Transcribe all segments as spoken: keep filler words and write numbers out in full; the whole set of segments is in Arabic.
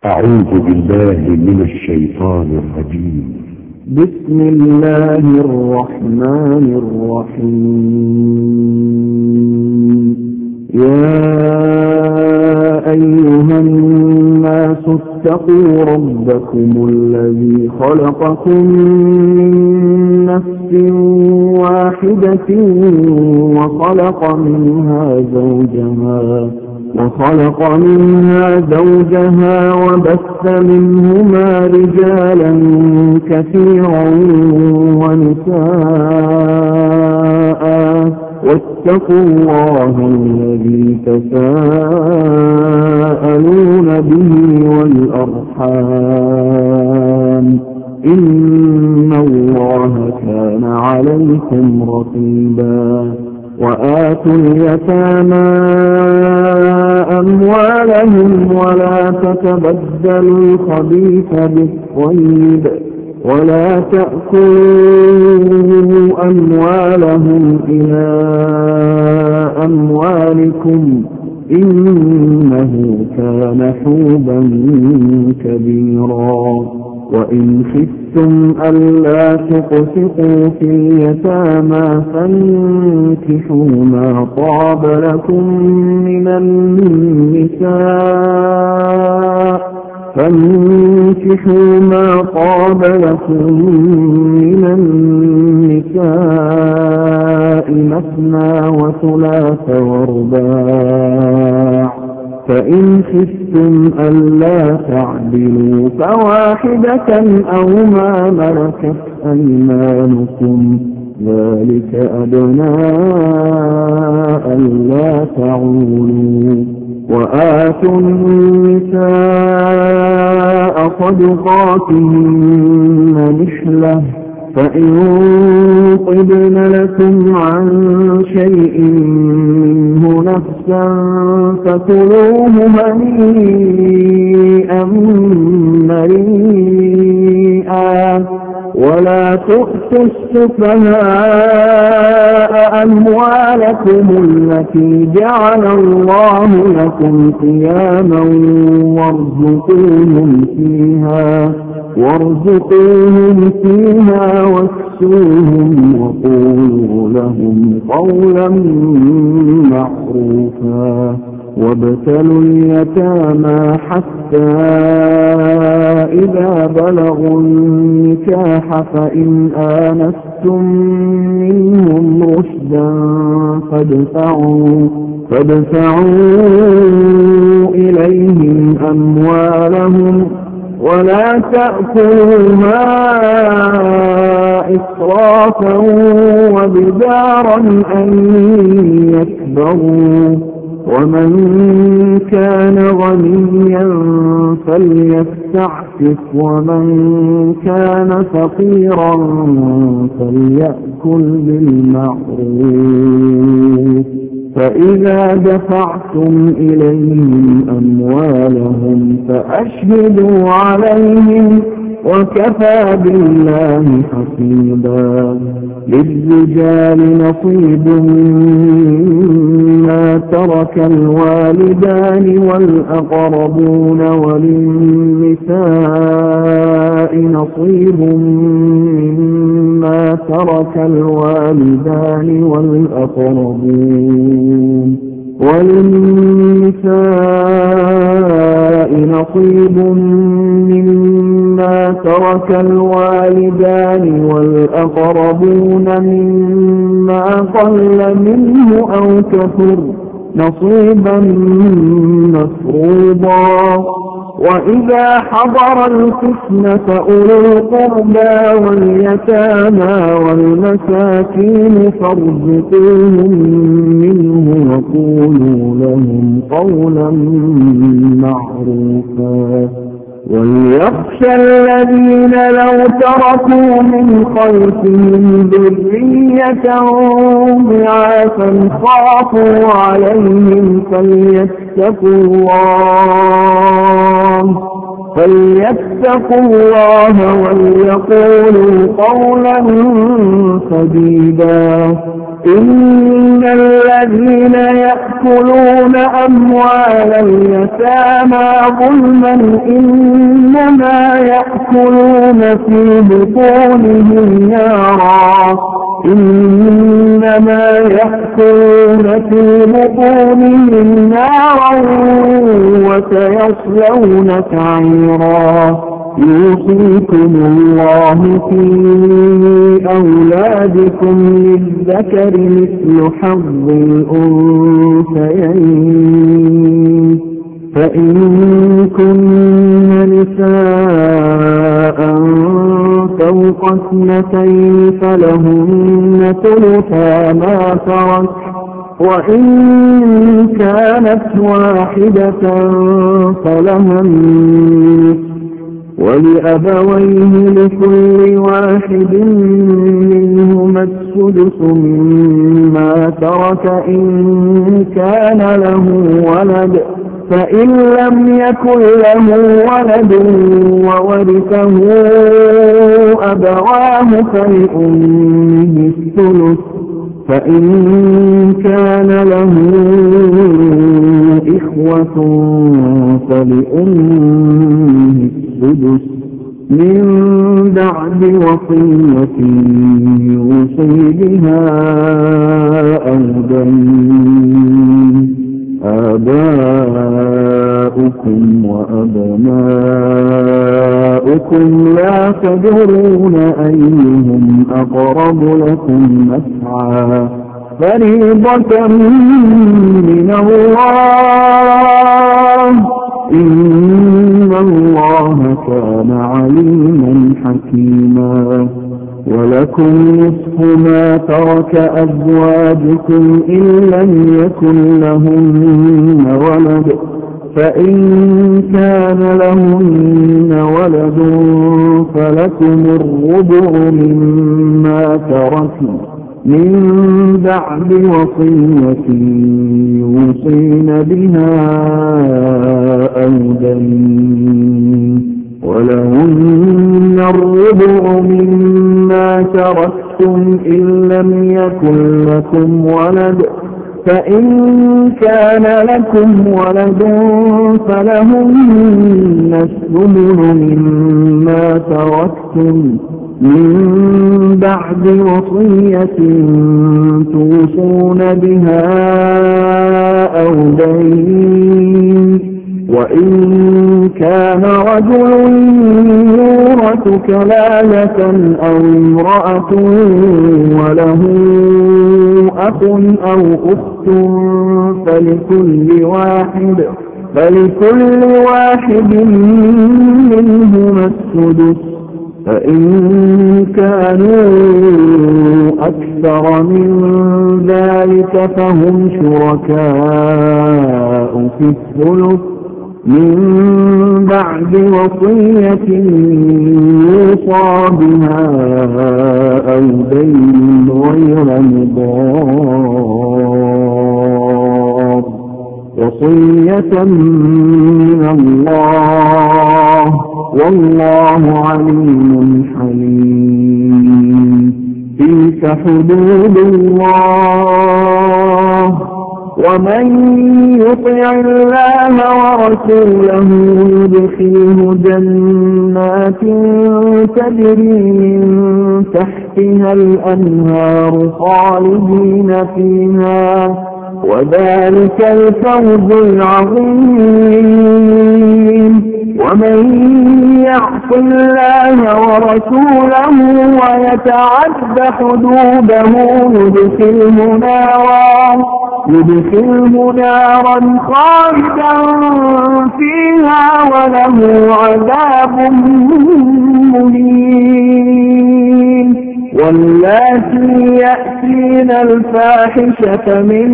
أعوذ بالله من الشيطان الرجيم. بسم الله الرحمن الرحيم. يا أيها الناس اتقوا ربكم الذي خلقكم من نفس واحدة وخلق منها زوجها وخلق منها زوجها وبث منهما رجالا كثيرا ونساء واتقوا الله الذي تساءلون به والأرحام إن الله كان عليكم رقيبا. وآتوا اليتامى أموالهم ولا تتبدلوا الخبيث بالطيب ولا تأكلوا أموالهم إلى أموالكم إنه كان حوبا كبيرا. وإن خفتم ألا تقسطوا في اليتامى فانكحوا ما طاب لكم من النساء فانكحوا ما طاب لكم من النساء مثنى وثلاث ورباع. فإن خفتم ألا تعدلوا فواحدة أو ما ملكت أيمانكم ذلك أدنى ألا تعولوا. وآتوا النساء صدقاتهن نحلة فإن طبن لكم عن شيء منه نفسا فكلوه هنيئا مريئا. ولا تؤتوا السفهاء أموالكم التي جعل الله لكم قياما وارزقوهم فيها وارزقوهم فيها واكسوهم وقولوا لهم قولا معروفا. وابتلوا اليتامى حتى إذا بلغوا النكاح فإن آنستم منهم رشدا فادفعوا فادفعوا إليهم أموالهم ولا تأكلوها إسرافا وبدارا أن يكبروا. ومن كان غنيا فليستعفف ومن كان فقيرا فليأكل بالمعروف. فإذا دفعتم إليهم أموالهم فأشهدوا عليهم وكفى بالله حسيبا. للرجال نصيب مما ترك الوالدان والأقربون وللنساء نصيب مما ترك الوالدان والأقربون وللنساء نصيب مما ترك الوالدان والأقربون مما قل منه أو كثر نصيبا مفروضا. وإذا حضر القسمة أولو القربى واليتامى والمساكين فارزقوهم منه وقولوا لهم قولا معروفا. وليخشى الذين لو تركوا من خلفهم ذرية ضعافا خافوا عليهم فليتقوا الله فليتقوا الله وليقولوا قولا سديدا. إن الذين يأكلون أموال اليتامى ظلما إنما يأكلون في بطونهم نارا إنما يأكلون في بطونهم نارا وسيصلون سعيرا. يوصيكم الله في أولادكم للذكر مثل حظ الأنثيين فإن كن نساء فوق اثنتين فلهن ثلثا ما ترك وإن كانت واحدة فلها النصف ولأبويه لكل واحد منهما السدس مما ترك إن كان له ولد فإن لم يكن له ولد وورثه أبواه فلأمه الثلث فإن كان له إخوة فلأمه السدس من بعد وصية يوصي بها أو دين. آباؤكم وأبناؤكم لا تدرون أيهم أقرب لكم نفعا فريضة من الله إن الله كان عليما حكيما. ولكم نصف ما ترك أزواجكم إن لم يكن لهن ولد فإن كان لهن ولد فلكم الربع مما تركوا من بعد وصية يوصين بها أو دين. ولهن الربع مما تركتم إن لم يكن لكم ولد فإن كان لكم ولد فلهن الثمن مما تركتم من بعد وصية توصون بها أو دين. وإن كان رجل يورث كلالة أو امرأة وله أخ أو أخت فلكل واحد فلكل واحد منهما السدس فإن كانوا أكثر من ذلك فهم شركاء في الثلث من بعد وصية يوصى بها أو دين غير مضار وصية من الله والله عليم حليم. تلك حدود الله ومن يطع الله ورسوله يدخله جنات تجري من تحتها الأنهار خالدين فيها وذلك الفوز العظيم. ومن يعص الله ورسوله ويتعد حدوده يدخله نارا يدخله نارا خالدا فيها وله عذاب مهين. واللاتي يأتين الفاحشة من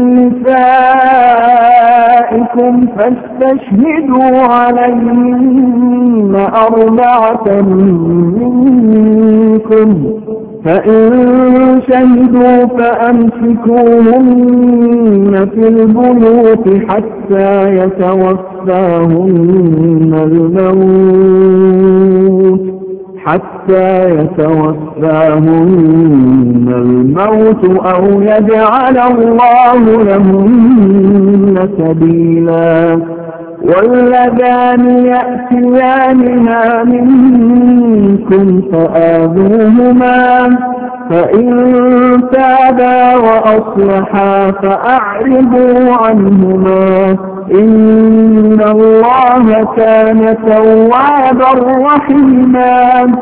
نسائكم فاستشهدوا عليهن أربعة منكم فإن شهدوا فأمسكوهن في البيوت حتى يتوفاهن الموت حتى يتوفاهن الموت أو يجعل الله لهن سبيلا. واللذان يأتيانها منكم فآذوهما فإن تابا وأصلحا فأعرضوا عنهما إن الله كان توابا رحيما.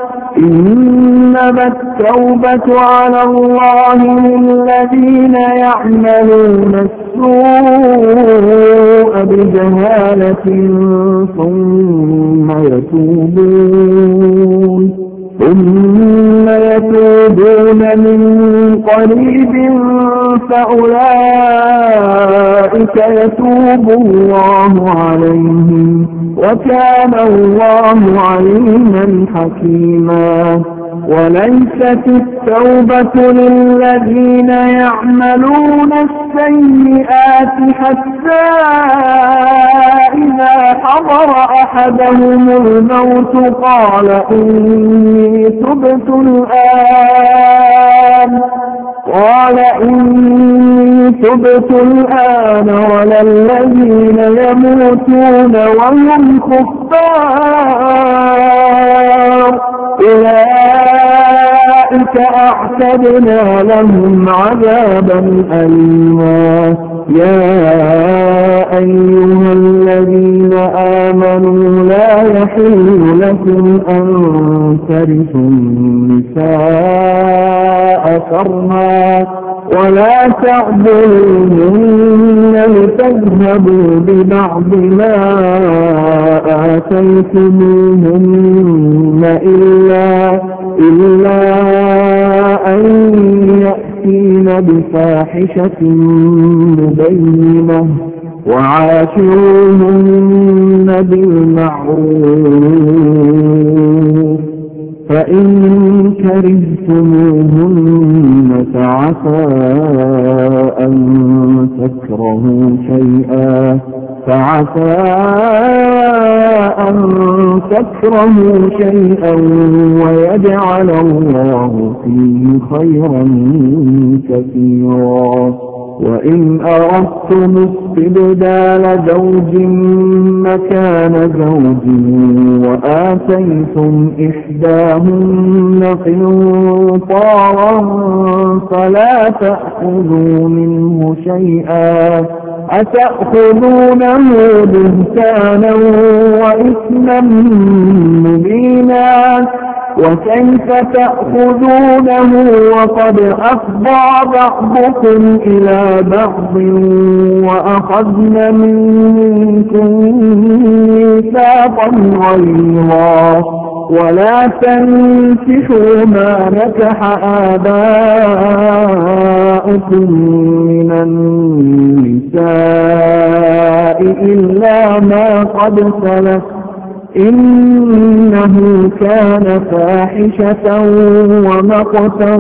إنما التوبة على الله للذين يعملون السوء بجهالة ثم يتوبون ثم يتوبون من قريب فأولئك يتوب الله عليهم وكان الله عليما حكيما. وليست التوبة للذين يعملون السيئات حتى إذا حضر أحدهم الموت قال إني تبت الآن قال إني تبت الآن ولا الذين يموتون وهم كفار أولئك أعتدنا لهم عذابا أليما. يا أيها الذين آمنوا لا يحل لكم أن ترثوا النساء كرها ولا تعبدوهن لتذهبوا ببعض ما آتيتموهن إلا, إلا أن يأتين بفاحشة مبينة وعاشروهن بالمعروف فإن كرهتموهن فعسى أن تكرهوا شيئا فعسى أن تكرهوا شيئا ويجعل الله فيه خيرا كثيرا. وإن أردتم استبدال زوج مكان زوج وآتيتم إحداهن قنطارا فلا تأخذوا منه شيئا أتأخذونه بهتانا وإثما مبينا. وكيف تأخذونه وقد أفضى بعضكم إلى بعض وأخذن منكم ميثاقا غليظا. ولا تنكحوا ما نكح آباؤكم من النساء إلا ما قد سلف إنه كان فاحشة ومقتا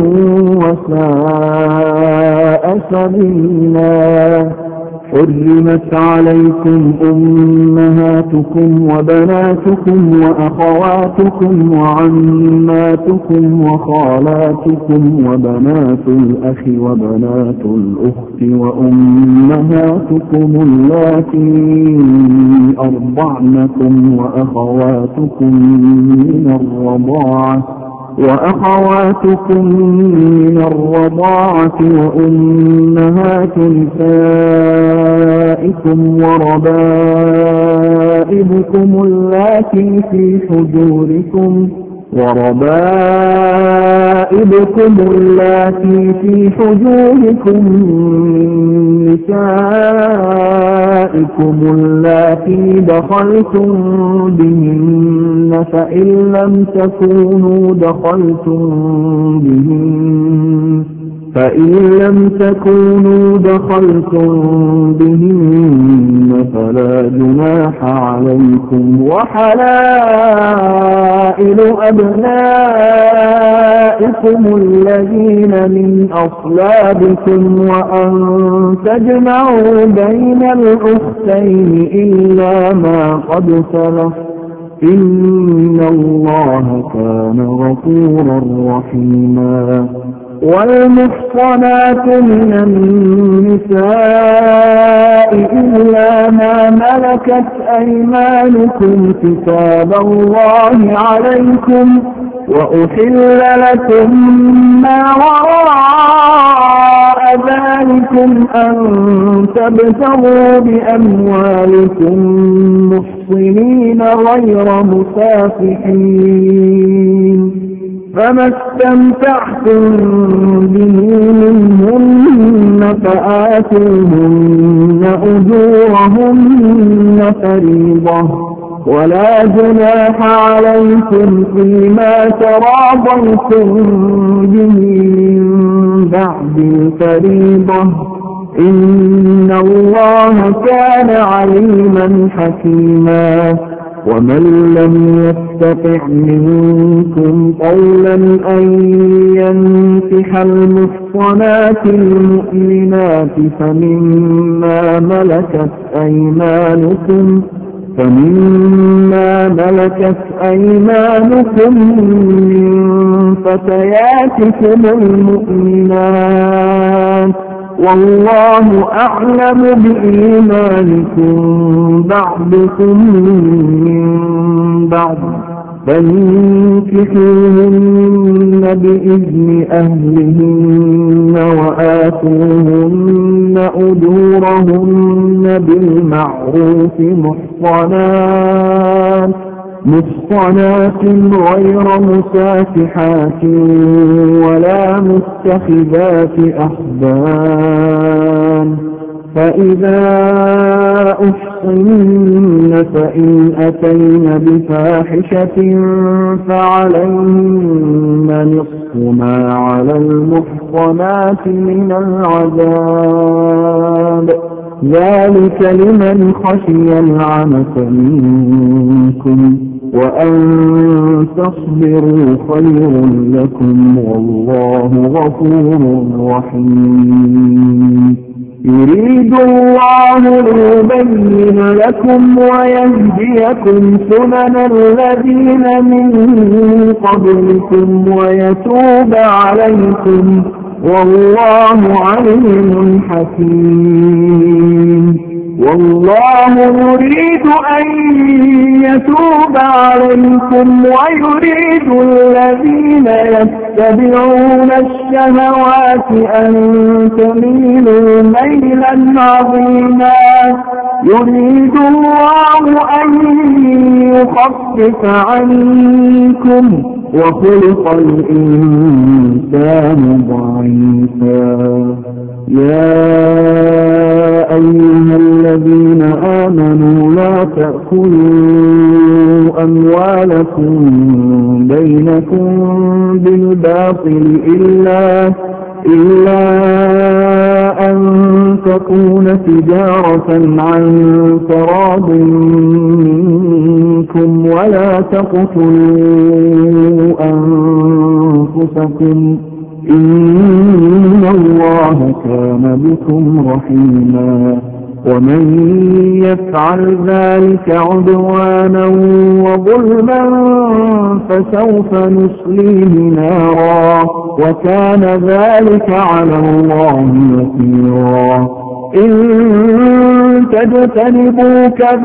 وساء سبيلا. حرمت عليكم أمهاتكم وبناتكم وأخواتكم وعماتكم وخالاتكم وبنات الأخ وبنات الأخت وأمهاتكم اللاتي أرضعنكم وأخواتكم من الرضاعة وأخواتكم من الرضاعة وأمهات نسائكم وربائبكم اللاتي في حجوركم وربائبكم اللاتي في حجوركم من نسائكم اللاتي دخلتم بهن فإن لم تكونوا دخلتم بهن فإن لم تكونوا دخلتم بهن فلا جناح عليكم وحلائل أبنائكم الذين من أصلابكم وأن تجمعوا بين الأختين إلا ما قد سلف إن الله كان غفورا رحيما. والمحصنات من النساء إلا ما ملكت أيمانكم كتاب الله عليكم وأحل لكم ما وراء ذلكم أن تبتغوا بأموالكم محصنين غير مسافحين فما استمتعتم به منهن فآتوهن أجورهن فريضة ولا جناح عليكم فيما تراضيتم به من بعد الفريضة إن الله كان عليما حكيما. ومن لم يستطع منكم قولا أن ينكح المحصنات المؤمنات فمما ملكت أيمانكم فمما ملكت أيمانكم من فتياتكم المؤمنات والله أعلم بإيمانكم بعضكم من بعض فانكحوهن بإذن أهلهن وآتوهن أجورهن بالمعروف محصنات محصنات غير مسافحات ولا متخذات أخدان فإذا أحصن فإن أتين بفاحشة فعليهن نصف ما على المحصنات من العذاب ذلك لمن خشي العنة منكم وأن تصبروا خير لكم والله غفور رحيم. يريد الله ليبين لكم ويهديكم سنن الذين من قبلكم ويتوب عليكم والله عليم حكيم. والله يريد أن يتوب عليكم ويريد الذين يتبعون الشهوات أن تميلوا ميلا عظيما. يريد الله أن يخفف عنكم وخلق الإنسان ضعيفا. يا أيها الذين آمنوا لا تأكلوا أموالكم بينكم بالباطل إلا إلا أن تكون تجارة عن تراض منكم ولا تقتلوا أنفسكم إن الله كان بكم رحيما. ومن يفعل ذلك عدوانا وظلما فسوف نصليه نارا وكان ذلك على الله يسيرا. إن تجتنبوا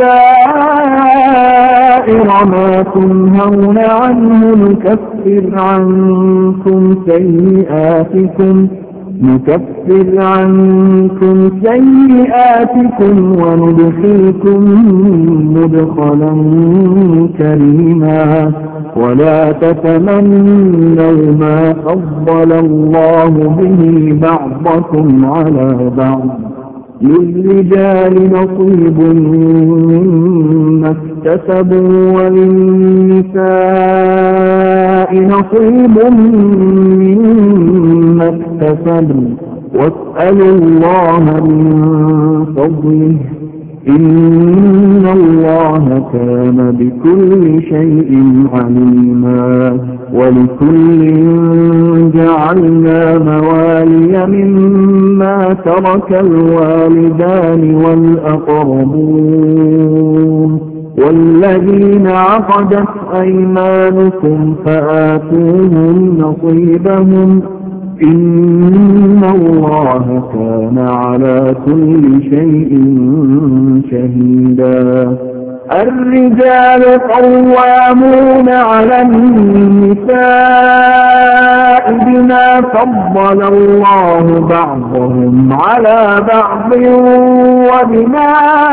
كبائر ما تنهون عنه نكفر عنكم سيئاتكم نكفر عنكم سيئاتكم وندخلكم مدخلا كريما. ولا تتمنوا ما فضل الله به بعضكم على بعض للرجال نصيب مما اكتسبوا وللنساء نصيب مما ما اكتسبوا واسألوا الله من فضله إن الله كان بكل شيء عليما. ولكل جعلنا موالي مما ترك الوالدان والأقربون والذين عقدت أيمانكم فآتوهم نصيبهم إن الله كان على كل شيء شهيدا. الرجال قوامون على النساء بما فضل الله بعضهم على بعض وبما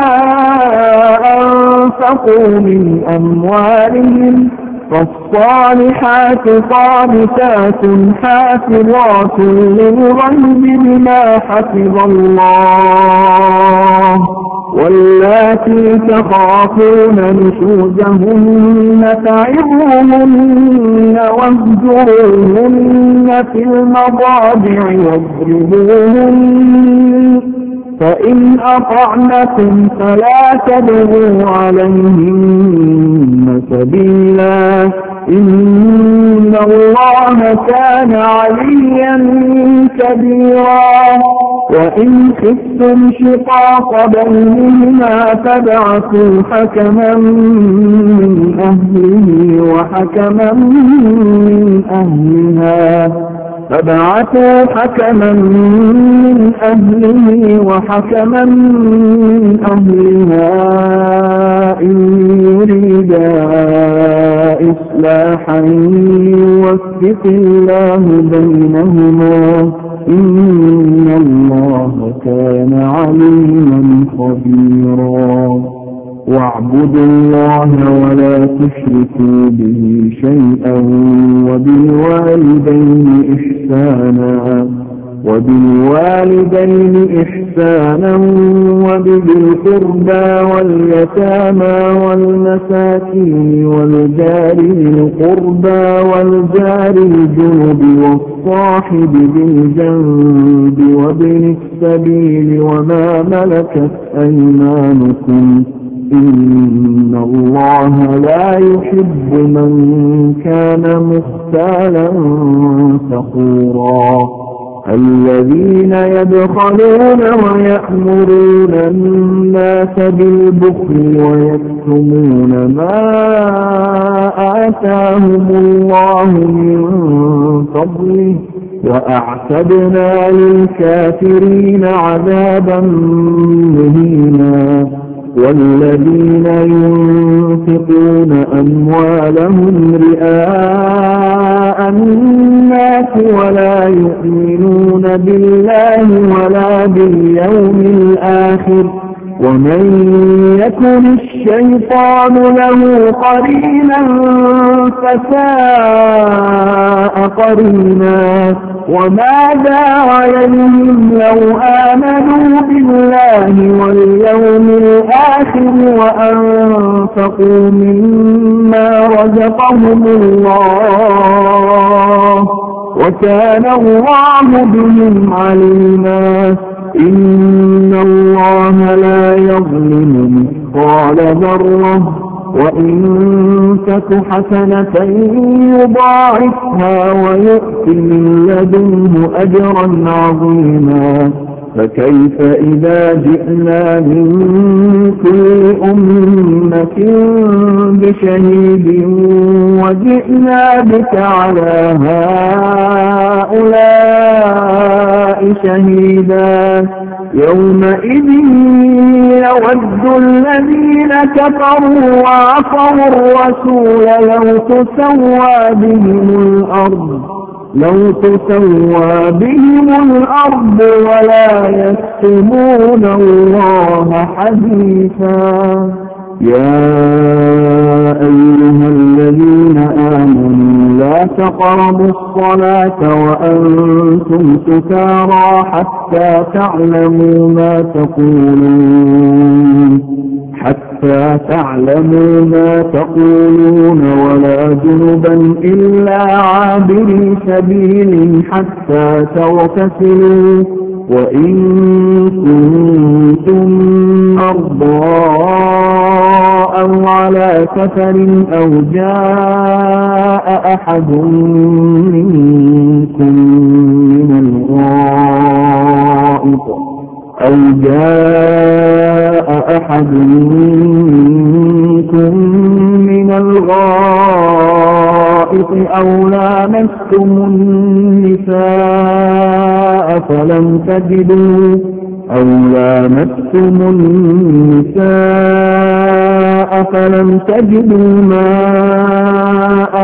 أنفقوا من أموالهم فالصالحات قانتات حافظات للغيب بما حفظ الله واللاتي تخافون نشوزهن فعظوهن واهجروهن في المضاجع واضربوهن فإن أطعنكم فلا تبغوا عليهن سبيلا إن الله كان عليا كبيرا. وإن خفتم شقاق بينهما فابعثوا حكما من أهله وحكما من أهلها فابعثوا حكما من أهله وحكما من أهلها إن يريدا إصلاحا يوفق الله بينهما إن الله كان عليما خبيرا. واعبدوا الله ولا تشركوا به شيئا وبالوالدين إحسانا وبالوالدين إحسانا وبذي القربى واليتامى والمساكين والجار ذي القربى والجار الجنب والصاحب بالجنب وابن السبيل وما ملكت أيمانكم إن الله لا يحب من كان مختالا فخورا. الذين يبخلون ويأمرون الناس بالبخل ويكتمون ما آتاهم الله من فضله وأعتدنا للكافرين عذابا مهينا. والذين ينفقون أموالهم رئاء الناس ولا يؤمنون بالله ولا باليوم الآخر ومن يكن الشيطان له قرينا فساء قرينا. وماذا عليهم لو آمنوا بالله واليوم الآخر وأنفقوا مما رزقهم الله وكان الله بهم عليما. إن الله لا يظلم مثقال ذرة وإن تك حسنة يضاعفها ويؤت من لدنه أجرا عظيما. فكيف إذا جئنا من كل أمة بشهيد وجئنا بك على هؤلاء شهيدا. يومئذ يود الذين كفروا وعصوا الرسول لو تسوى بهم الأرض لو تسوى بهم الأرض ولا يكتمون الله حديثا. يا أيها الذين آمنوا لا تقربوا الصلاة وأنتم سكارى حتى تعلموا ما تقولون حتى تعلموا ما تقولون ولا جنبا إلا عابري سبيل حتى تغتسلوا وإن كنتم مرضى أو على سفر أو جاء أحد منكم من الغائط أو جاء أحد منكم من الغائط أو لامستم النساء فلم تجدوا أو لامستم النساء فلم تجدوا ماء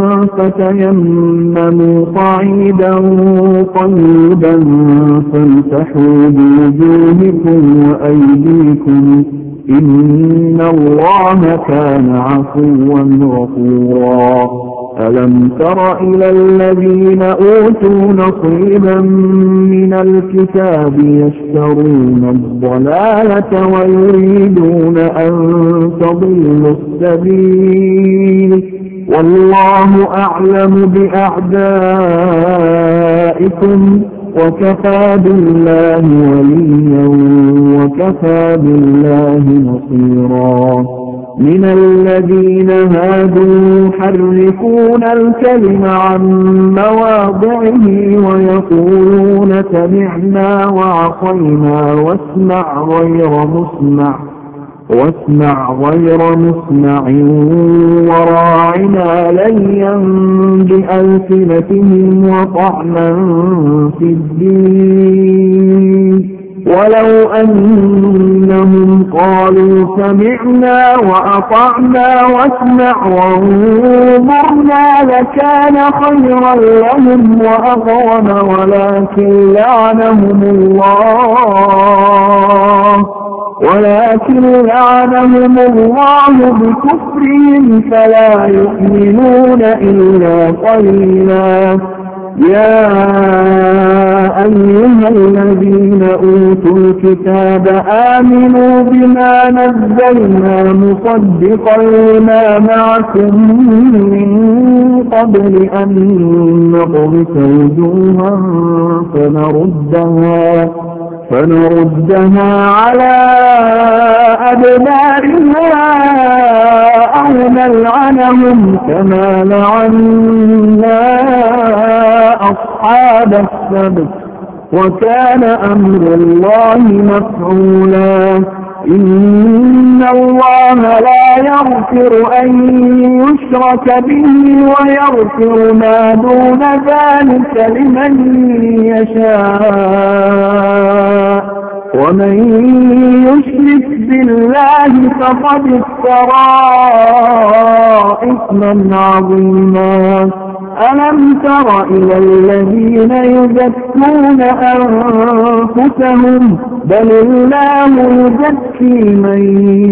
فتيمموا صعيدا طيبا فامسحوا بوجوهكم وأيديكم إن الله كان عفوا غفورا ألم تر إلى الذين أوتوا نصيبا من الكتاب يشترون الضلالة ويريدون أن تضلوا السبيل والله أعلم بأعدائكم وكفى بالله وليا وكفى بالله نصيرا من الذين هادوا يحرفون الكلم عن مواضعه ويقولون سمعنا وعصينا واسمع غير مسمع واسمع غير مسمع وراعنا ليا بألسنتهم وطعنا في الدين ولو أنهم قالوا سمعنا وأطعنا واسمع وانظرنا لكان خيرا لهم وأقوم ولكن لعنهم الله ولكن لعنهم الله بكفرهم فلا يؤمنون إلا قليلا يا أيها الذين أوتوا الكتاب آمنوا بما نزلنا مصدقا لما معكم من قبل أن نطمس وجوها فنردها فنردها على أدبارها أو نلعنهم كما لعنا أصحاب السبت وكان أمر الله مفعولا إن الله لا يغفر أن يشرك به ويغفر ما دون ذلك لمن يشاء ومن يشرك بالله فقد افترى إثما عظيما ألم تر إلى الذين يزكون أنفسهم بل الله يزكي من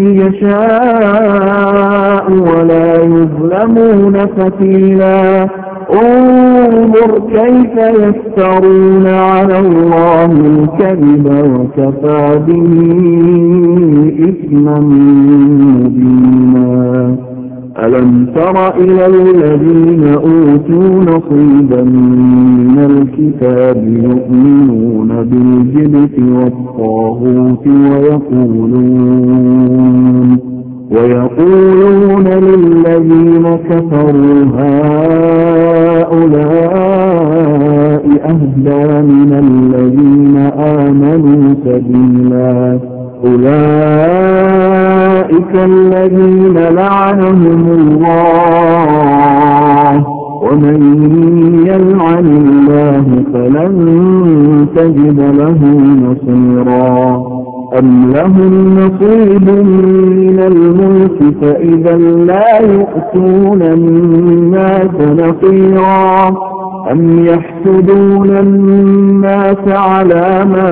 يشاء ولا يظلمون فتيلا انظر كيف يفترون على الله الكذب وكفى به إثما مبينا ألم تر إلى الذين أوتوا نصيبا من الكتاب يؤمنون بالجبت والطاغوت ويقولون ويقولون للذين كفروا هؤلاء أهدى من الذين آمنوا سبيلا أولئك الذين لعنهم الله ومن يلعن الله فلن تجد له نصيرا أم لهم نصيب من الملك فإذا لا يؤتون الناس نصيرا أم يحسدون الناس على ما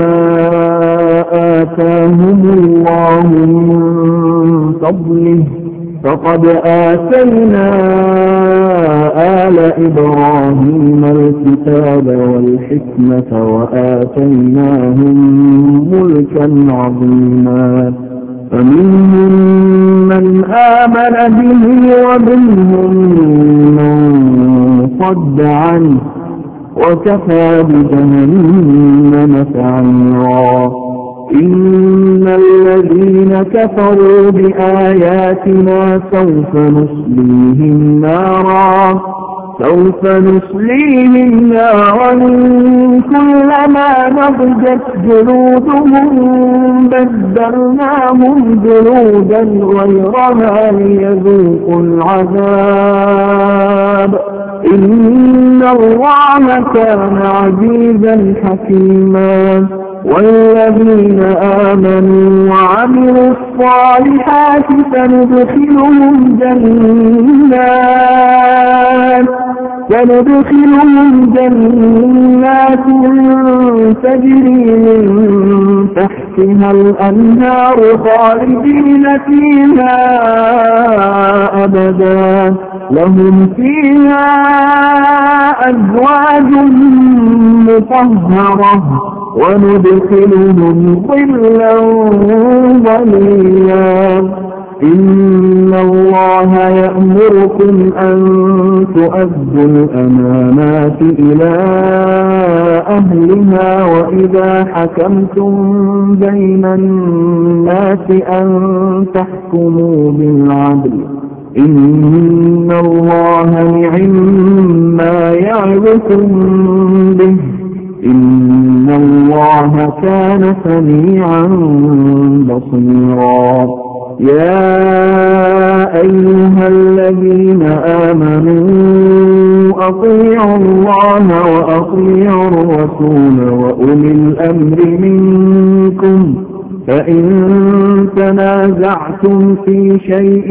آتاهم الله من فضله فقد آتينا آل إبراهيم الكتاب والحكمة وآتيناهم ملكا عظيما فمنهم من آمن به ومنهم من صد عنه وكفى بجهنم سعيرا. إن الذين كفروا بآياتنا سوف نصليهم نارا سوف نصليهم نارا كلما نضجت جلودهم بدلناهم جلودا غيرها ليذوقوا العذاب إن الله كان عزيزا حكيما. والذين آمنوا وعملوا الصالحات سندخلهم جنات سندخلهم جنات تجري من تحتها الأنهار خالدين فيها أبدا لهم فيها أزواج مطهرة وندخلهم ظلا ظليلا. إن الله يأمركم أن تؤدوا الأمانات إلى أهلها وإذا حكمتم بين الناس أن تحكموا بالعدل إن الله نعم ما يعظكم به إن الله كان سميعا بصيرا. يا أيها الذين آمنوا أطيعوا الله وأطيعوا الرسول وأولي الأمر منكم فإن تنازعتم في شيء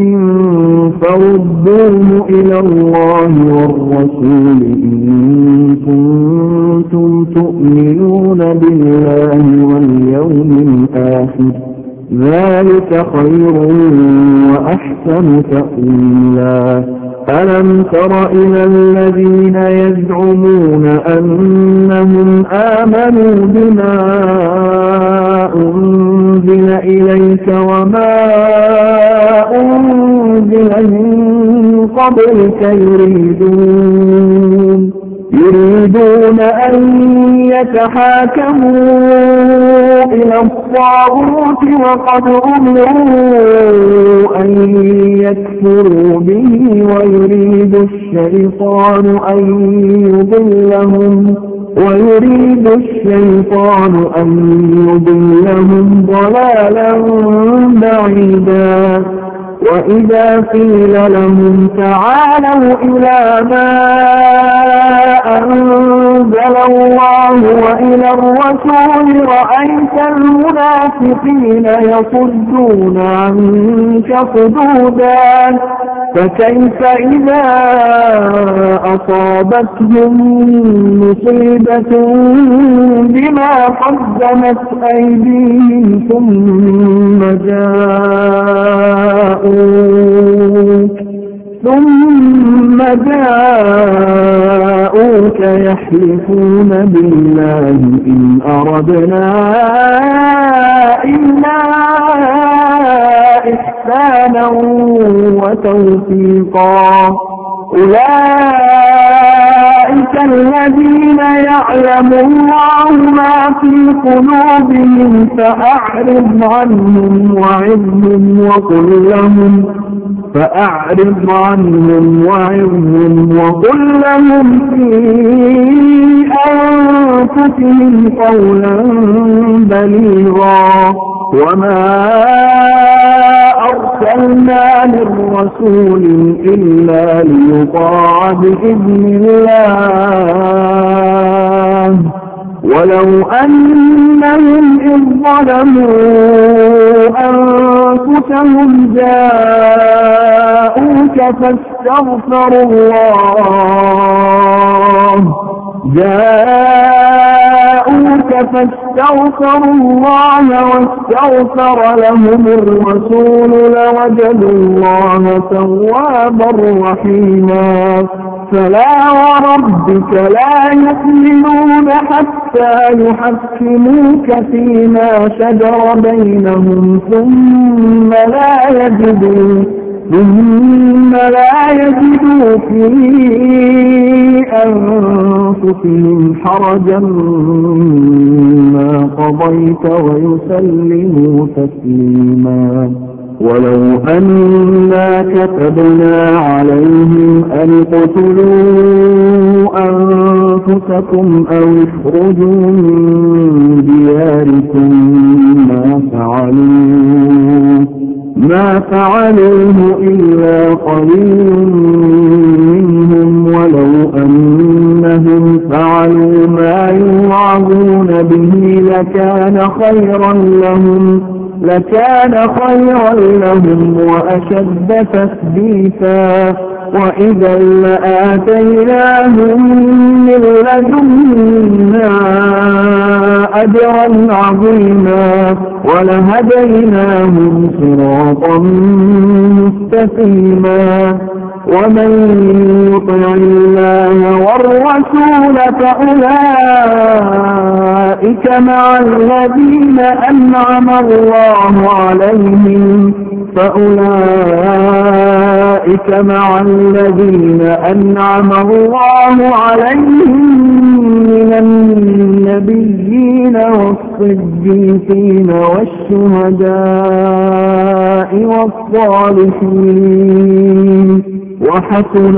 فردوه إلى الله والرسول إن كنتم تؤمنون بالله واليوم الآخر ذلك خير وأحسن تأويلا. ألم تر إلى الذين يزعمون أنهم آمنوا بما أنزل إليك وما أنزل من قبلك يريدون يريدون أن يتحاكموا إلى الطاغوت وقد أمروا أن يكفروا به ويريد الشيطان أن يضلهم ويريد الشيطان أن يضلهم ضلالا بعيدا. وإذا قيل لهم تعالوا إلى ما أنزل الله وإلى الرسول رأيت المنافقين يصدون عنك صدودا. فكيف إذا أصابتهم مصيبة بما قدمت أيديهم ثم جاءوك ثم جاءوك يحلفون بالله إن أردنا إلا إحسانا وتوفيقا. أولئك الذين يعلم الله ما في قلوبهم فأعرض عنهم وعظهم وقل لهم فأعرض عنهم وعظهم وقل لهم في أنفسهم قولا بليغا. وما أرسلنا من رسول إلا ليطاع بإذن الله ولو أنهم إذ ظلموا أنفسهم جاءوك فاستغفروا الله جاءوك جاءوك فاستغفروا الله واستغفر لهم الرسول لوجدوا الله توابا رحيما فلا وربك لا يؤمنون حتى يحكموك فيما شجر بينهم ثم لا يجدوا ثم لا يجدوا في أنفسهم حرجا مما قضيت ويسلموا تسليما ولو أنا كتبنا عليهم أن اقتلوا أنفسكم أو اخرجوا من دياركم ما فعلوه ما فعلوه إلا قليل منهم ولو أنهم فعلوا ما يوعظون به لكان خيرا لهم لكان خيرا لهم وأشد تثبيتا وإذا لآتيناهم من لدنا أجرا عظيما ولهديناهم صراطا مستقيما ومن يطع الله والرسول فأولئك مع الذين أنعم الله عليهم فأولئك مع الذين أنعم الله عليهم من النبيين والصديقين والشهداء والصالحين وحسن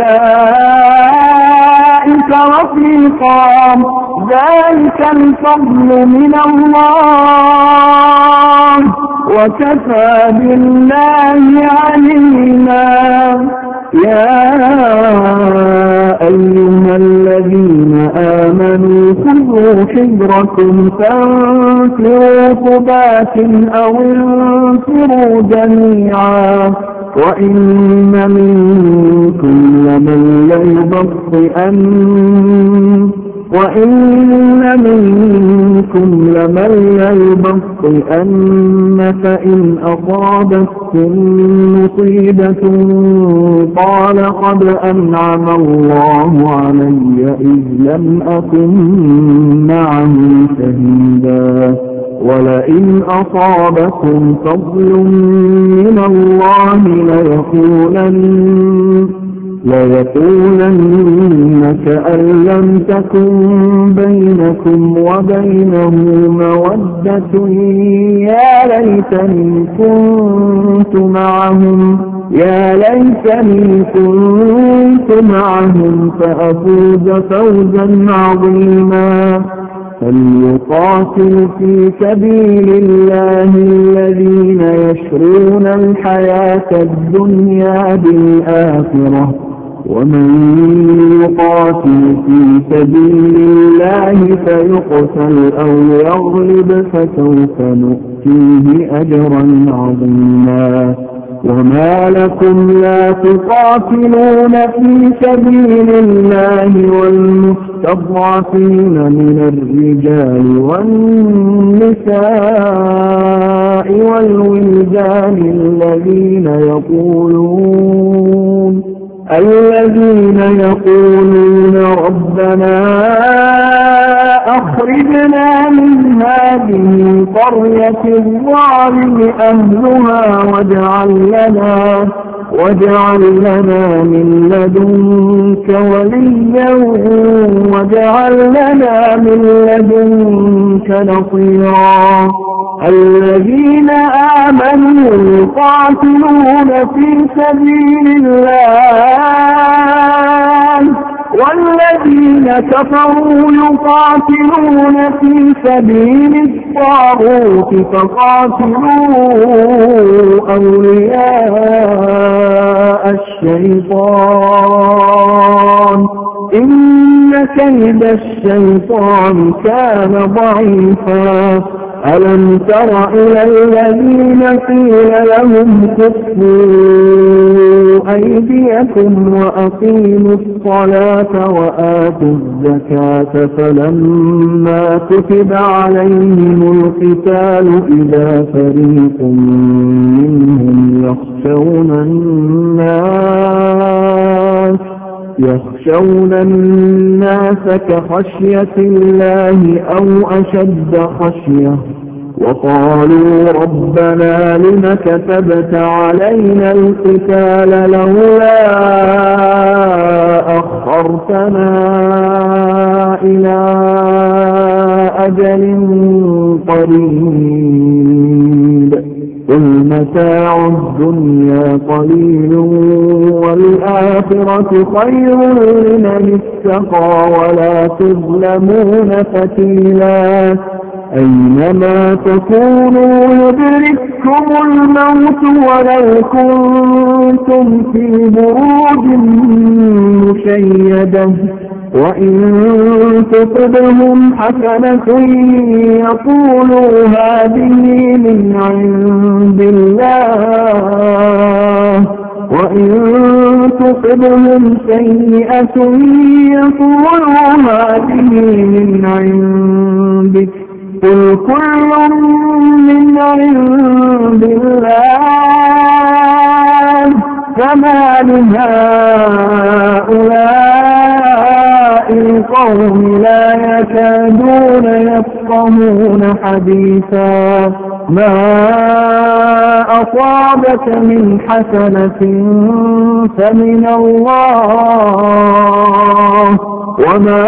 أولئك رفيقا ذلك الفضل من الله وكفى بالله عليما يا أيها الذين آمنوا خذوا حذركم فانفروا ثبات أو انفروا جميعا وإن منكم لمن ليبطئن وإن منكم لمن ليبطئن فإن أصابتكم مصيبة قال قد أنعم الله علي إذ لم أكن معهم شهيدا ولئن أصابكم فضل من الله ليقولن ليقولن كأن لم تكن بينكم وبينه مودة يا ليتني كنت معهم يا ليتني كنت معهم فأفوز فوزا عظيما فليقاتل في سبيل الله الذين يشرون الحياة الدنيا بالآخرة ومن يقاتل في سبيل الله فيقتل أو يغلب فسوف نؤتيه أجرا عظيما وما لكم لا تقاتلون في سبيل الله والمستضعفين من الرجال والنساء والولدان الذين يقولون الذين يقولون ربنا أخرجنا من هذه القرية الظالم أهلها واجعل لنا واجعل لنا من لدنك وليا واجعل لنا من لدنك نصيرا الذين آمنوا يقاتلون في سبيل الله والذين كفروا يقاتلون في سبيل الطاغوت فقاتلوا أولياء الشيطان إن كيد الشيطان كان ضعيفا ألم تر إلى الذين قيل لهم كفوا أيديكم وأقيموا الصلاة وآتوا الزكاة فلما كتب عليهم القتال إذا فريق منهم يخشون الناس يخشون الناس كخشية الله أو أشد خشية وقالوا ربنا لم كتبت علينا القتال لولا أخرتنا إلى أجل قريب قل متاع الدنيا قليل والآخرة خير لمن اتقى ولا تظلمون فتيلا أينما تكونوا يدرككم الموت ولو كنتم في بروج مشيدة وإن تصبهم حسنة يقولوا هذه من عند الله وإن تصبهم سيئة يقولوا هذه من عندك قل كل من عند الله فما لهؤلاء القوم لا يكادون يفقهون حديثا ما أصابك من حسنة فمن الله وما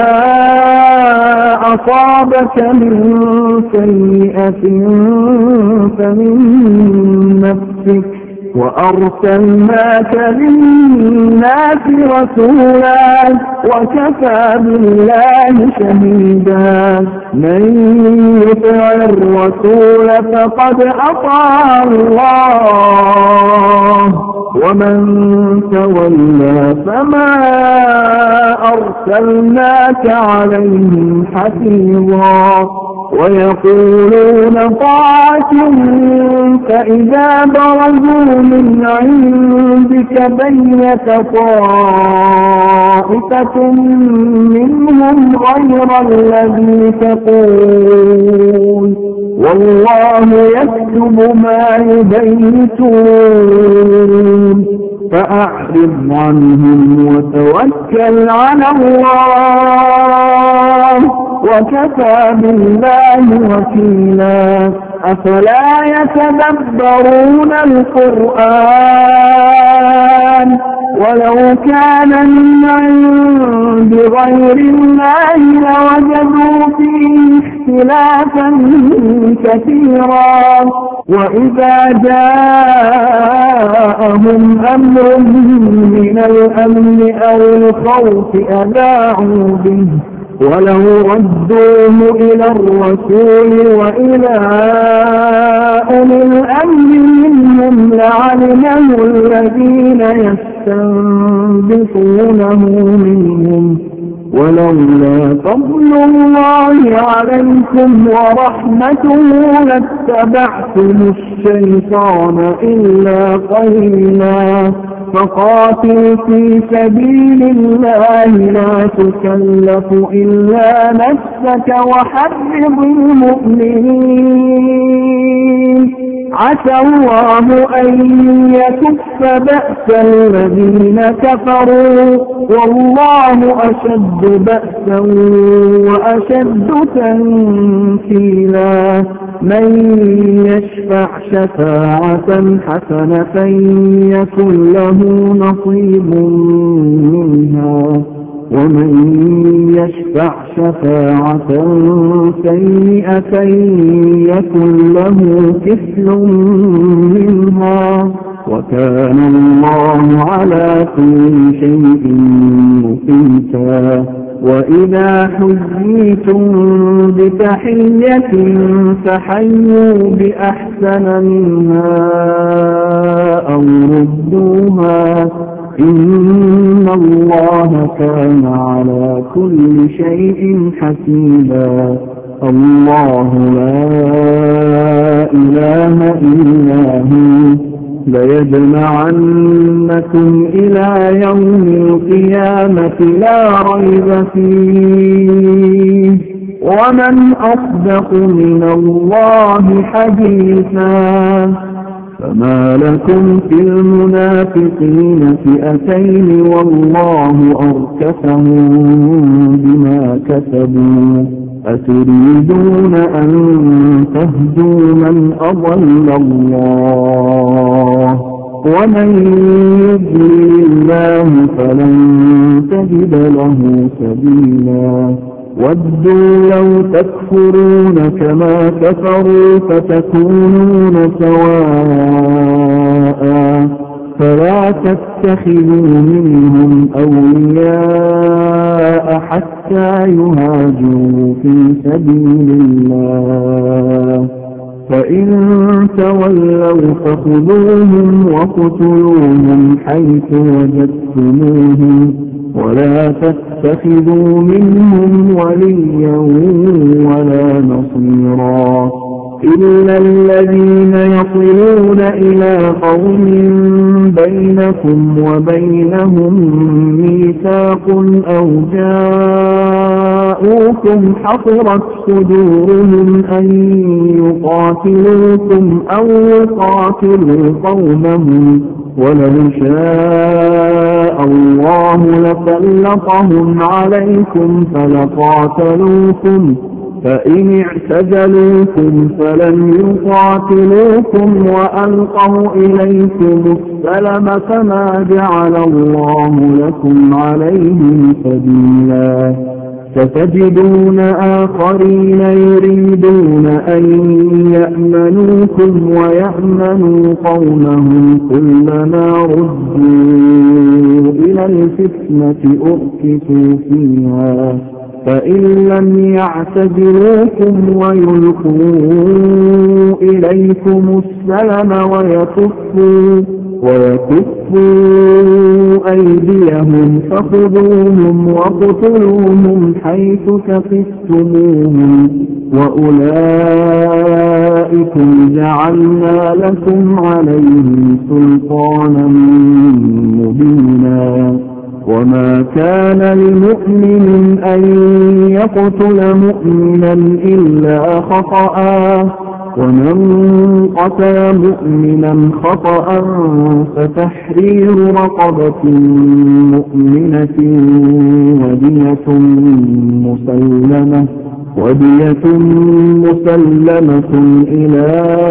أصابك من سيئة فمن نفسك وأرسلناك للناس رسولا وكفى بالله شهيدا من يطع الرسول فقد أطاع الله ومن تولى فما أرسلناك عليهم حفيظا ويقولون طاعة فإذا برزوا من عندك بيت طائفة منهم غير الذي تقول والله يكتب ما يبيتون فأعرض عنهم وتوكل على الله وكفى بالله وكيلا أفلا يتدبرون القرآن ولو كان من عند غير الله لوجدوا فيه اختلافا كثيرا وإذا جاءهم أمر من الأمن أو الخوف أذاعوا به ولو ردوه إلى الرسول وإلى أولي الأمر منهم لعلمه الذين يستنبطونه منهم ولولا فضل الله عليكم ورحمته لاتبعتم الشيطان إلا قليلا فقاتل في سبيل الله لا تكلف إلا نفسك وحرض المؤمنين عسى الله أن يكف بأس الذين كفروا والله أشد بأسا وأشد تنكيلا من يشفع شفاعة حسنة يكن له نصيب منها ومن يشفع شفاعة سيئة يكن له كفل منها وكان الله على كل شيء مقيتا وإذا حييتم بتحية فحيوا بأحسن منها أو ردوها إن الله كان على كل شيء حسيبا الله لا إله إلا هو ليجمعنكم إلى يوم القيامة لا ريب فيه ومن أصدق من الله حديثا فما لكم في المنافقين فئتين والله أركسهم بما كسبوا أتريدون أن تهدوا من أضل الله ومن يضلل الله فلن تجد له سبيلا ودوا لو تكفرون كما كفروا فتكونون سواء فلا تتخذوا منهم أولياء حتى يهاجروا في سبيل الله فإن تولوا فخذوهم وقتلوهم حيث وجدتموهم ولا تتخذوا منهم وليا ولا نصيرا إلا الذين يصلون إلى قوم بينكم وبينهم ميثاق أو جاءوكم حصرت صدورهم أن يقاتلوكم أو يقاتلوا قومهم ولو شاء الله لسلطهم عليكم فلقاتلوكم فإن اعتزلوكم فلم يقاتلوكم وألقوا إليكم السلم فما جعل الله لكم عليهم سبيلا ستجدون آخرين يريدون أن يأمنوكم ويأمنوا قومهم كلما ردوا إلى الفتنة أركسوا فيها فإن لم يعتزلوكم ويلقوا إليكم السلم ويكفوا ويكفوا أيديهم فخذوهم وقتلوهم حيث ثقفتموهم وأولئكم جعلنا لكم عليهم سلطانا مبينا وما كان لمؤمن أن يقتل مؤمنا إلا خطأ ومن قتل مؤمنا خطأ فتحرير رقبة مؤمنة ودية مسلمة ودية مسلمة إلى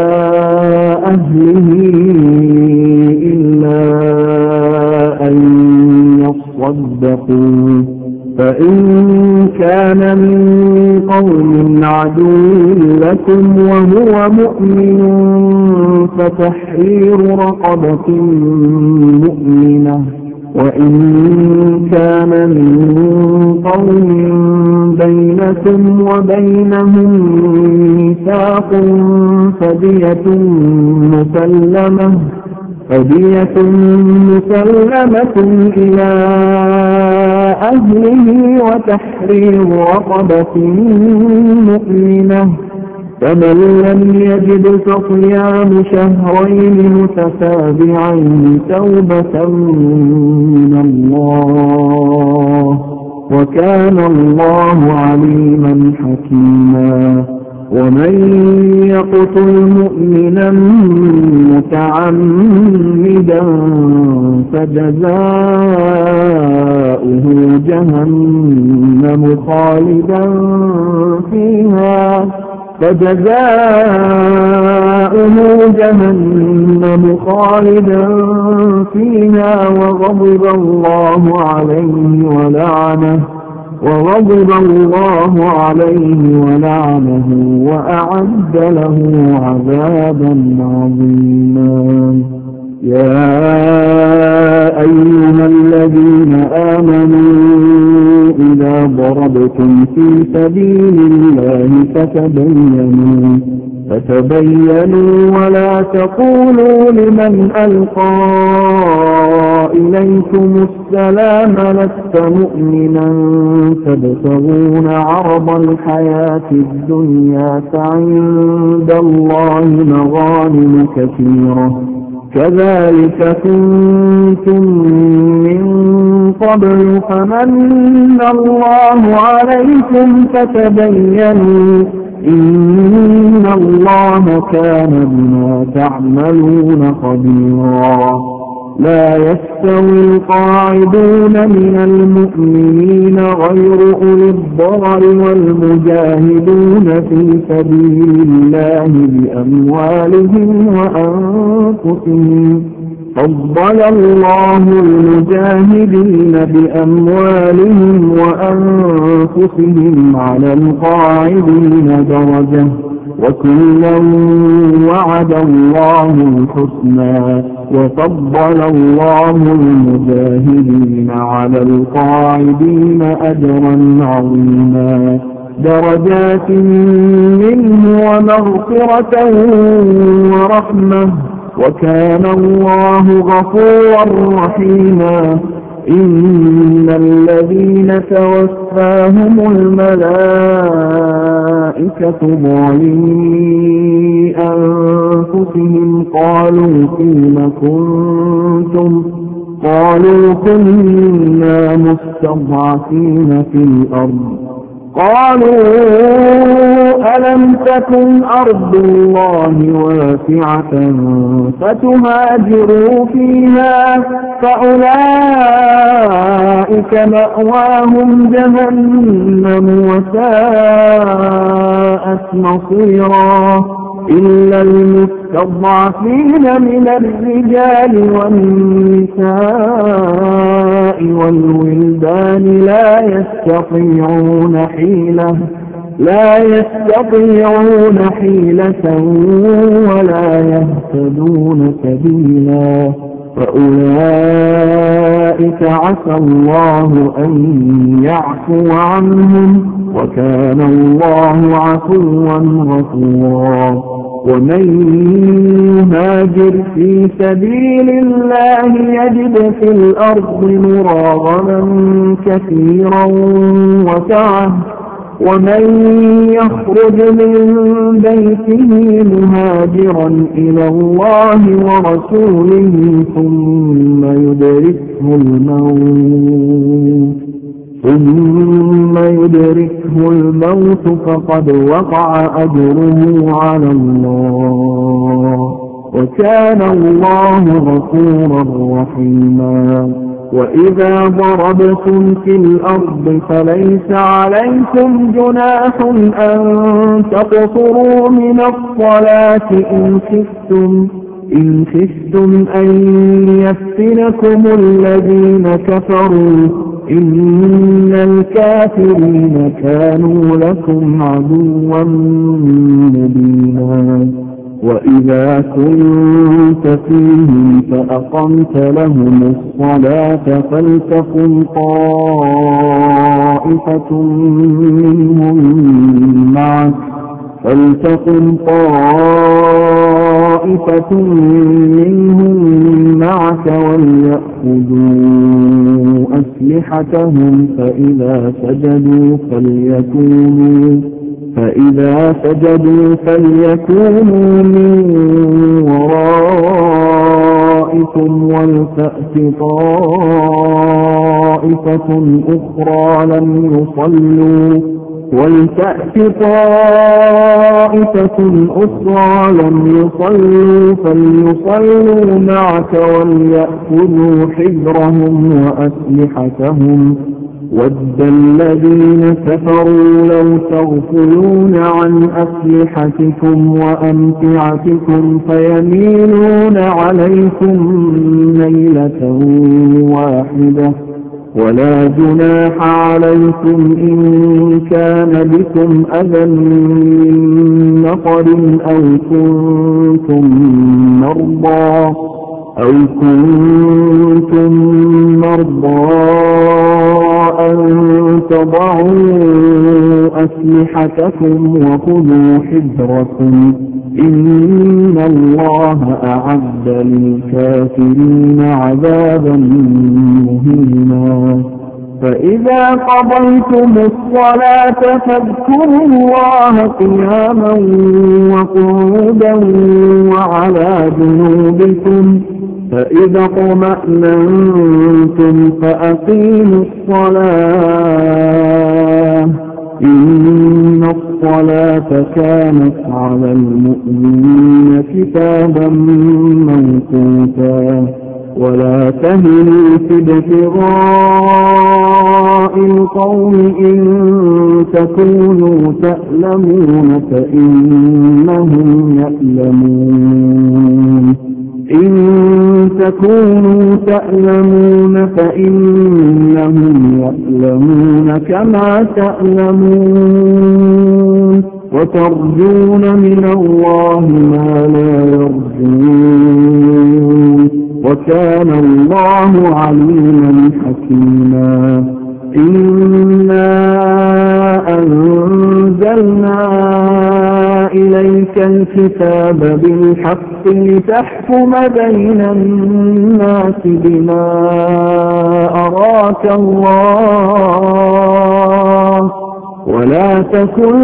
أهله إلا أن يصدقوا فإن كان من قوم عدو لكم وهو مؤمن فتحرير رقبة مؤمنة وإن كان من قوم بينكم وبينهم ميثاق فدية مسلمة فدية مسلمة إلى أهله وتحرير رقبة مؤمنة فمن لم يجد فصيام شهرين متتابعين توبة من الله وكان الله عليما حكيما ومن يقتل مؤمنا متعمدا فجزاؤه جهنم خالدا فيها فجزاؤه جهنم خالدا فيها وغضب الله عليه ولعنه وغضب الله عليه ولعنه وأعد له عذابا عظيما يا أيها الذين آمنوا إذا ضربتم في سبيل الله فتبينوا فتبينوا ولا تقولوا لمن ألقى إليكم السلام لست مؤمنا تبتغون عرض الحياة الدنيا فعند الله مغانم كثيرة كذلك كنتم من قبل فمن الله عليكم فتبينوا إن الله كان بما تعملون خبيرا لا يستوي القاعدون من المؤمنين غير أولي الضرر والمجاهدون في سبيل الله بأموالهم وأنفسهم فضل الله المجاهدين بأموالهم وأنفسهم على القاعدين درجة وكلا وعد الله الحسنى وفضل الله المجاهدين على القاعدين أجرا عظيما درجات منه ومغفرة ورحمة وكان الله غفورا رحيما إن الذين توفاهم الملائكة ظالمي أنفسهم قالوا فيم كنتم قالوا كنا مستضعفين في الأرض قالوا ألم تكن أرض الله واسعة فتهاجروا فيها فأولئك مأواهم جهنم وساءت مصيرا إلا المستضعفين من الرجال والنساء والولدان لا يستطيعون حيلة لا يستطيعون حيلة ولا يهتدون سبيلا فأولئك عسى الله أن يعفو عنهم وكان الله عفوا غفورا ومن يهاجر في سبيل الله يجد في الأرض مراغما كثيرا وسعة ومن يخرج من بيته مهاجرا إلى الله ورسوله ثم يدركه الموت ثم يدركه الموت فقد وقع أجره على الله وكان الله غفورا رحيما وإذا ضربتم في الأرض فليس عليكم جناح أن تقصروا من الصلاة إن خفتم إن خفتم أن يفتنكم الذين كفروا إن الكافرين كانوا لكم عدوا مبينا وإذا كنت فيهم فأقمت لهم الصلاة فلتقم طائفة منهم معك فلتقم طائفة منهم معك وليأخذوا أسلحتهم فإذا سجدوا فليكونوا فإذا سجدوا فليكونوا من ورائكم ولتأت طائفة أخرى لم يصلوا ولتأت طائفة أخرى لم يصلوا فليصلوا معك وليأخذوا حذرهم وأسلحتهم ود الذين كفروا لو تغفلون عن أسلحتكم وأمتعتكم فيميلون عليكم ميلة واحدة ولا جناح عليكم إن كان بكم أذى من مطر أو كنتم مرضى أو كنتم مرضى أن تضعوا أسلحتكم وخذوا حذركم إن الله أعد للكافرين عذابا مهينا فإذا قضيتم الصلاة فاذكروا الله قياما وقعودا وعلى جنوبكم فإذا اطمأننتم فأقيموا الصلاة إن الصلاة كانت على المؤمنين كتابا موقوتا ولا تهنوا في ابتغاء القوم إن تكونوا تألمون فإنهم يألمون إن تكونوا تألمون فإنهم يألمون كما تألمون وترجون من الله ما لا يرجون وكان الله عليما حكيما إنا أنزلنا إليك الكتاب بالحق لتحكم بين الناس بما أراك الله ولا تكن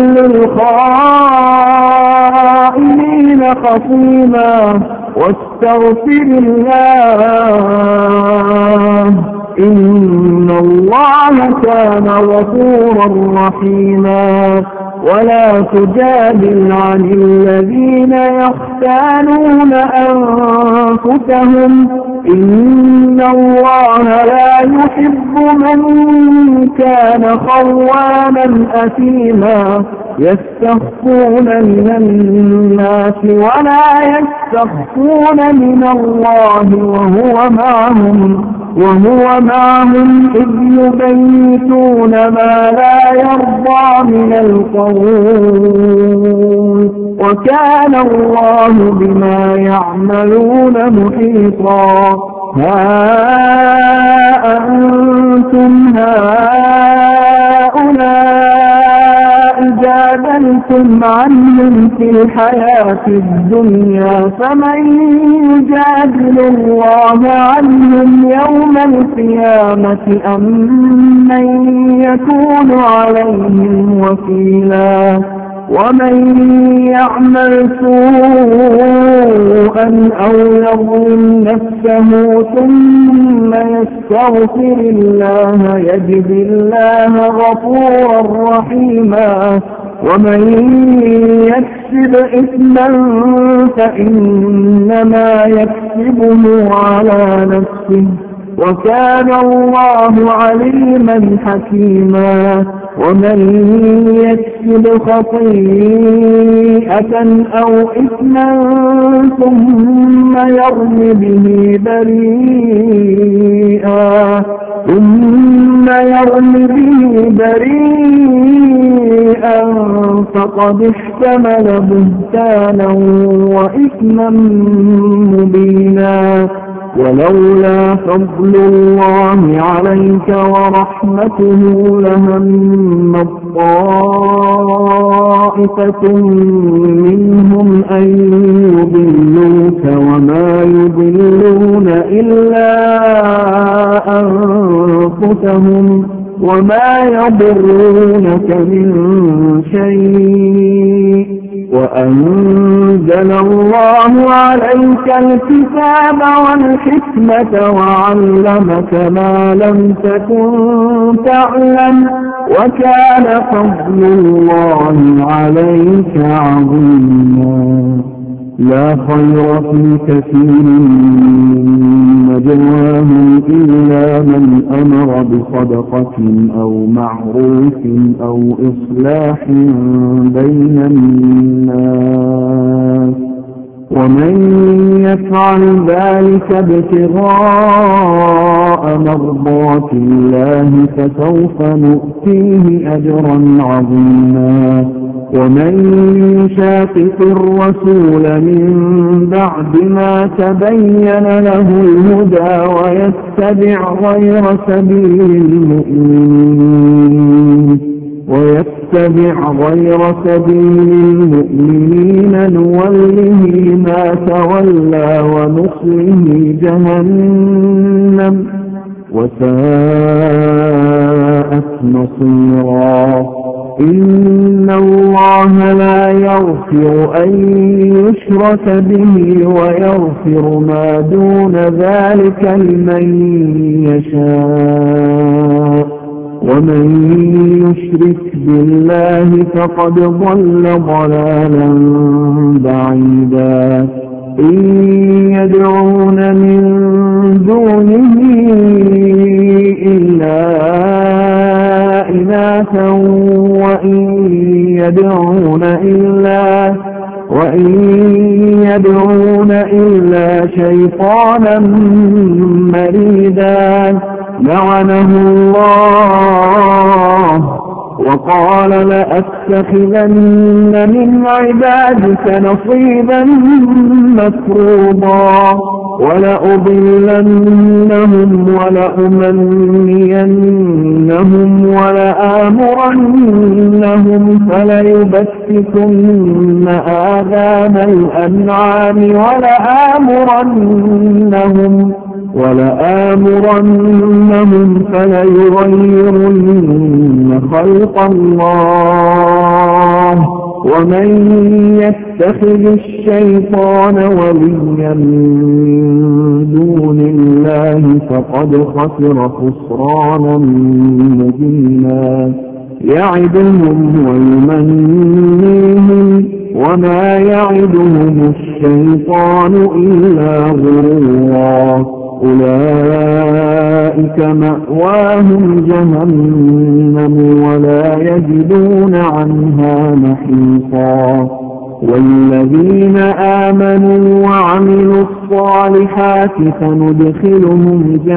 للخائنين خصيما واستغفر الله إن الله كان غفورا رحيما ولا تجادل عن الذين يختانون أنفسهم إن الله لا يحب من كان خوانا أثيما يستخفون من الناس ولا يستخفون من الله وهو معهم وهو معهم إذ يبيتون ما لا يرضى من القول وكان الله بما يعملون محيطا ها أنتم هؤلاء جادلتم عنهم في الحياة الدنيا فمن يجادل الله عنهم يوم القيامة أم من يكون عليهم وكيلا ومن يعمل سوءا أو يظلم نفسه ثم يستغفر الله يجد الله غفورا رحيما ومن يكسب إثما فإنما يكسبه على نفسه وكان الله عليما حكيما ومن يكسب خطيئة أو إثما ثم يرم به بريئا ثم يرم به بريئا فقد احتمل بهتانا وإثما مبينا ولولا فضل الله عليك ورحمته لهم طائفة منهم أن يضلوك وما يضلون إلا أنفسهم وما يضرونك من شيء وأنزل الله عليك الكتاب والحكمة وعلمك ما لم تكن تعلم وكان فضل الله عليك عظيما لا خير في كثير من نجواهم إلا من أمر بصدقة أو معروف أو إصلاح بين الناس ومن يفعل ذلك ابتغاء مرضات الله فسوف نؤتيه أجرا عظيما ومن يشاقق الرسول من بعد ما تبين له الهدى ويتبع غير سبيل المؤمنين ويتبع ويتبع غير سبيل المؤمنين نوله ما تولى ونصله جهنم وساءت مصيرا. إن الله لا يغفر أن يشرك به ويغفر ما دون ذلك لمن يشاء ومن يشرك بالله فقد ضل ضلالا بعيدا. إن يدعون من دونه إلا إناثا وإن يدعون إلا وإن يدعون إلا شيطانا مريدا لعنه الله وقال لأتخذن من عبادك نصيبا مفروضا ولأضلنهم ولأمنينهم ولآمرنهم فليبتكن آذان الأنعام ولآمرنهم ولآمرنهم فليغيرن خلق الله ومن يتخذ الشيطان وليا من دون الله فقد خسر خسرانا مبينا. يعدهم ويمنيهم وما يعدهم الشيطان إلا غرورا. أولئك مأواهم جهنم ولا يجدون عنها محيصا. والذين آمنوا وعملوا الصالحات سندخلهم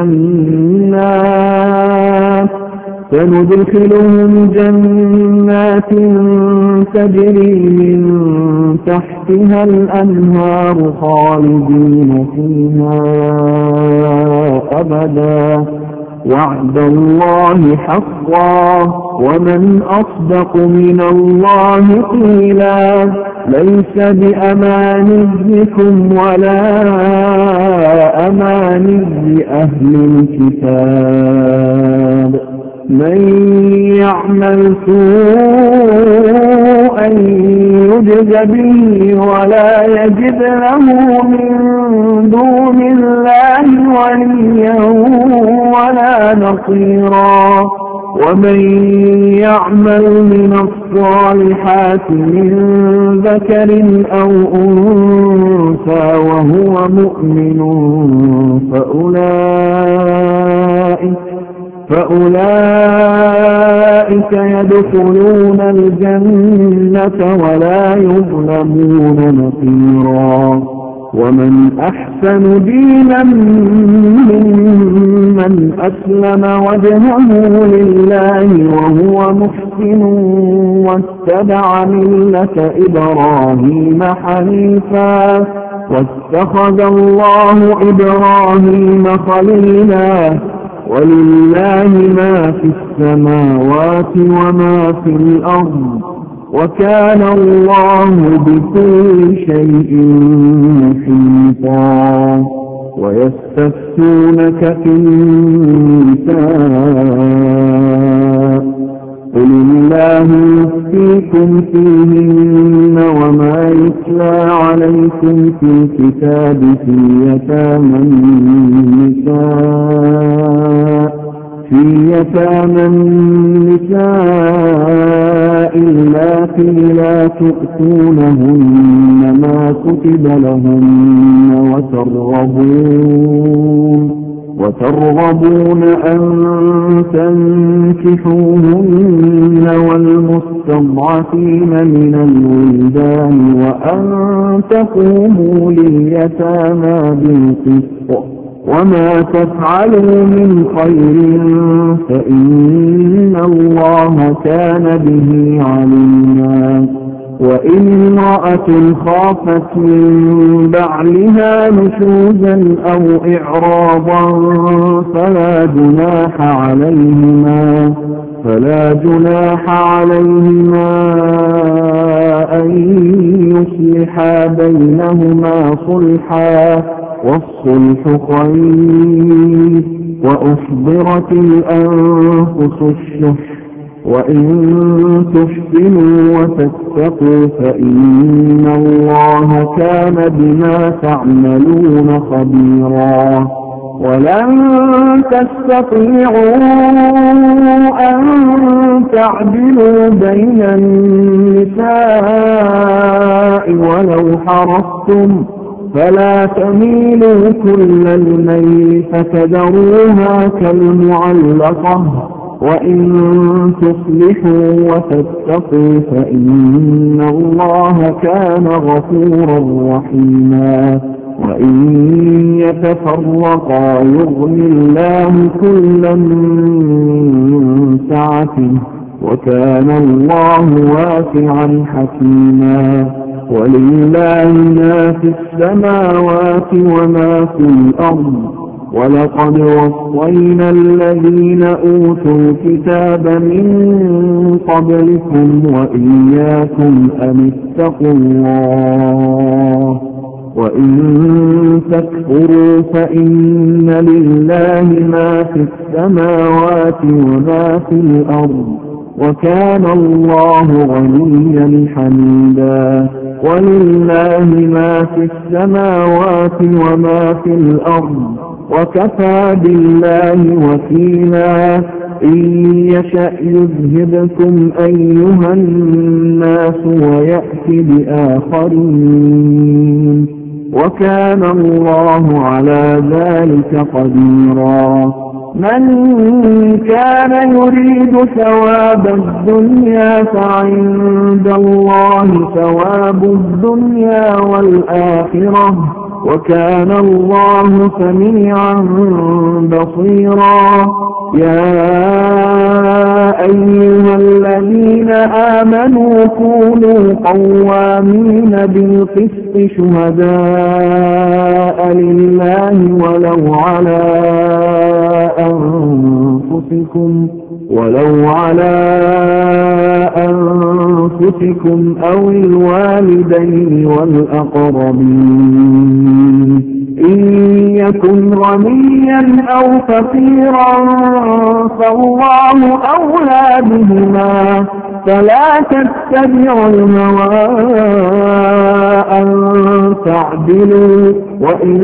جنات سندخلهم جنات تجري من تحتها الأنهار خالدين فيها أبدا وعد الله حقا ومن أصدق من الله قيلا. ليس بأمانيكم ولا أماني أهل الكتاب من يعمل سوءا يجز به ولا يجد له من دون الله وليا ولا نصيرا. ومن يعمل من الصالحات من ذكر أو أنثى وهو مؤمن فأولئك فأولئك يدخلون الجنة ولا يظلمون نقيرا. ومن أحسن دينا ممن أسلم وجهه لله وهو محسن واتبع ملة إبراهيم حنيفا واتخذ الله إبراهيم خليلا. ولله ما في السماوات وما في الأرض وكان الله بكل شيء محيطا. ويستفتونك في النساء قل الله يفتيكم فيهن وما يتلى عليكم في الكتاب في يتامى النساء في يتامى النساء اللاتي لا تؤتونهن ما كتب لهن وترغبون وترغبون أن تنكحوهن والمستضعفين من الولدان وأن تقوموا لليتامى بالقسط وما تفعلوا من خير فإن الله كان به عليما. وإن امرأة خافت من بعلها نشوزا أو إعراضا فلا جناح عليهما فلا جناح عليهما أن يصلحا بينهما صلحا والصلح خير وأحضرت الأنفس الشح وإن تحسنوا وتتقوا فإن الله كان بما تعملون خبيرا ولن تستطيعوا أن تعدلوا بين النساء ولو حرصتم فلا تميلوا كل الميل فتذروها كالمعلقة وإن تصلحوا وتتقوا فإن الله كان غفورا رحيما وإن يتفرقا يغني الله كلا من سعته وكان الله واسعا حكيما ولله ما في السماوات وما في الأرض ولقد وصينا الذين أوتوا الكتاب من قبلكم وإياكم أن اتقوا الله وإن تكفروا فإن لله ما في السماوات وما في الأرض وكان الله غنيا حميدا ولله ما في السماوات وما في الأرض وكفى بالله وكيلا إن يشأ يذهبكم أيها الناس ويأتي بآخرين وكان الله على ذلك قديرا من كان يريد ثواب الدنيا فعند الله ثواب الدنيا والآخرة وكان الله سميعا بصيرا يا أيها الذين آمنوا كونوا قوامين بالقسط شهداء لله ولو على أنفسكم ولو على أنفسكم أو الوالدين والأقربين إن يكن غنيا أو فقيرا فالله أولى بهما فلا تتبعوا الهوى أن تعدلوا وإن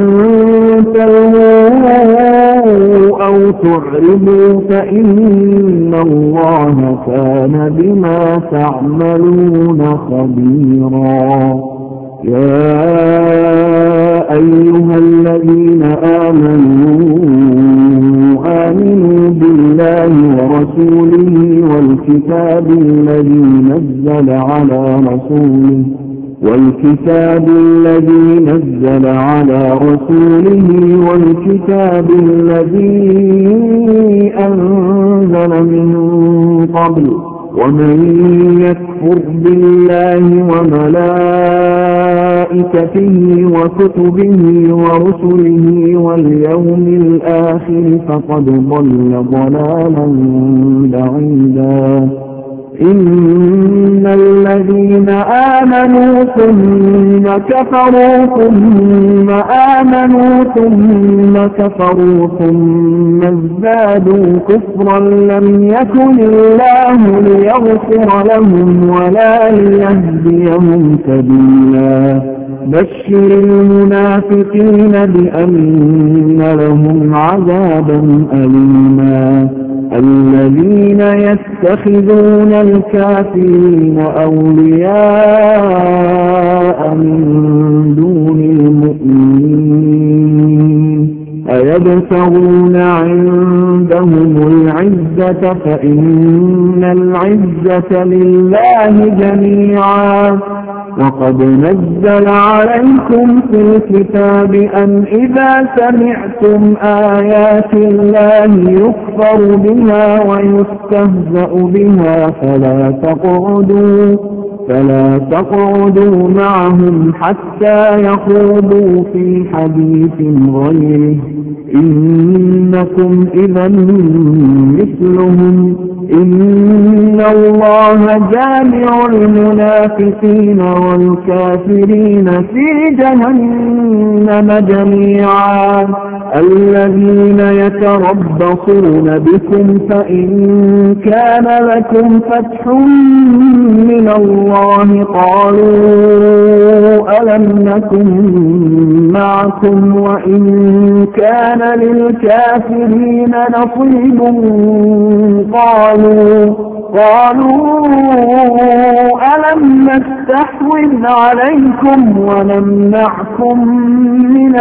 تلووا أو تعرضوا فإن الله كان بما تعملون خبيرا يا أيها الذين آمنوا آمنوا بالله ورسوله والكتاب الذي نزل على رسوله والكتاب الذي نزل على رسوله والكتاب الذي أنزل من قبل ومن يكفر بالله وملائكته وكتبه ورسله واليوم الآخر فقد ضل ضلالا بعيدا إن الذين آمنوا ثم كفروا ثم آمنوا ثم كفروا ثم ازدادوا كفرا لم يكن الله ليغفر لهم ولا ليهديهم سبيلا بشر المنافقين بأن لهم عذابا أليما الذين يتخذون الكافرين أولياء من دون المؤمنين أيبتغون عندهم العزة فإن العزة لله جميعا وقد نزل عليكم في الكتاب أن إذا سمعتم آيات الله يكفر بها ويستهزأ بها فلا تقعدوا فلا تقعدوا معهم حتى يخوضوا في حديث غيره إنكم إذا مثلهم إن الله جامع المنافقين والكافرين في جهنم جميعا الذين يتربصون بكم فإن كان لكم فتح من الله قالوا ألم نكن معكم وإن كان للكافرين نصيب قالوا قالوا ألم نستحوذ عليكم ونمنعكم من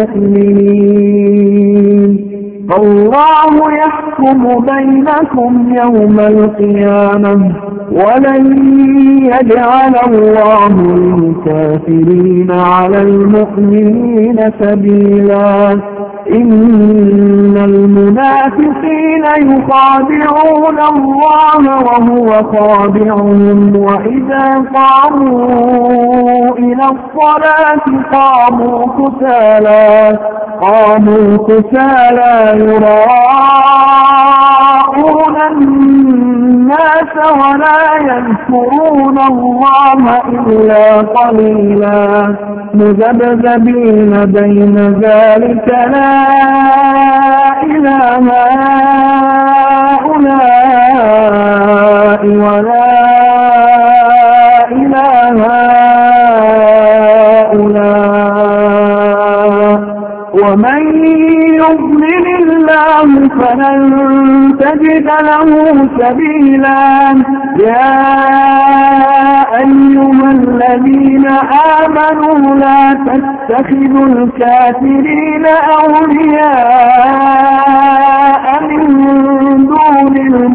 المؤمنين فالله يحكم بينكم يوم القيامة ولن يجعل الله للكافرين على المؤمنين سبيلا إن المنافقين يخادعون الله وهو خادعهم وإذا قاموا إلى الصلاة قاموا كسالى قاموا كسالى يراءون الناس ولا يذكرون الله إلا قليلا مذبذبين بين ذلك لا إله هؤلاء ولا إله هؤلاء ومن يضلل الله فلن تجد له سبيلا يا أيها الذين آمنوا لا تتخذوا الكافرين أولياء من دون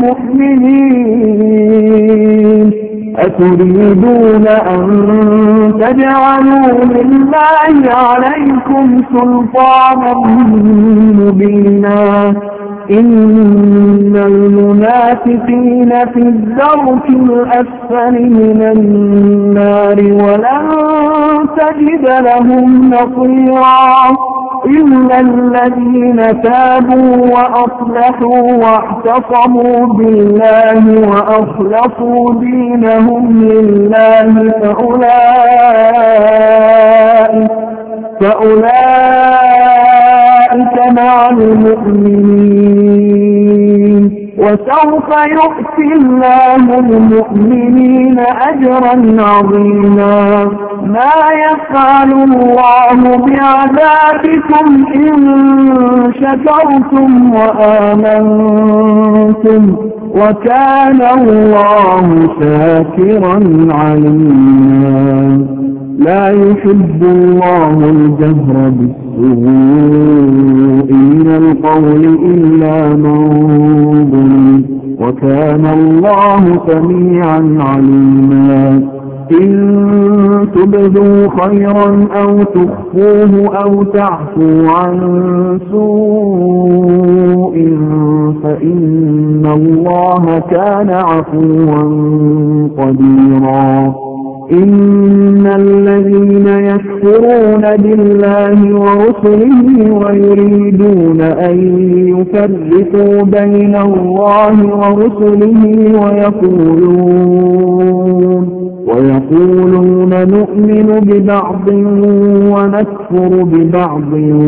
المؤمنين أتريدون أن تجعلوا لله عليكم سلطانا مبينا إن المنافقين في الدرك الأسفل من النار ولن تجد لهم نصيرا إلا الذين تابوا وأصلحوا واعتصموا بالله وأخلصوا دينهم لله فأولئك فأولئك مع المؤمنين وسوف يؤتي الله المؤمنين أجرا عظيما ما يفعل الله بعذابكم إن شكرتم وآمنتم وكان الله شاكرا عليما لا يحب الله الجهر بالسوء من القول إلا من ظلم وكان الله سميعا عليما إن تبدوا خيرا أو تخفوه أو تعفوا عن سوء فإن الله كان عفوا قديرا إن الذين يكفرون بالله ورسله ويريدون أن يفرقوا بين الله ورسله ويقولون ويقولون نؤمن ببعض ونكفر ببعض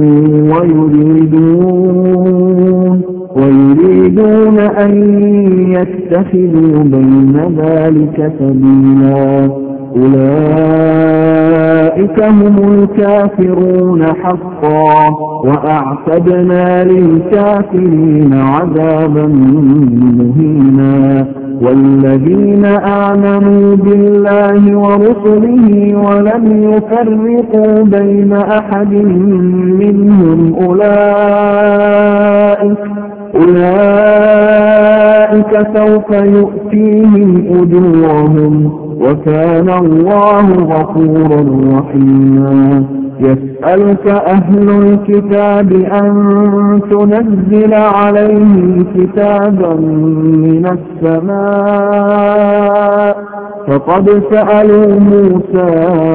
ويريدون ويريدون أن يتخذوا بين ذلك سبيلا أولئك هم الكافرون حقا وأعتدنا للكافرين عذابا مهينا والذين آمنوا بالله ورسله ولم يفرقوا بين أحد منهم أولئك أولئك سوف يؤتيهم أجورهم وكان الله غفورا رحيما يسألك أهل الكتاب أن تنزل عليهم كتابا من السماء فقد سألوا موسى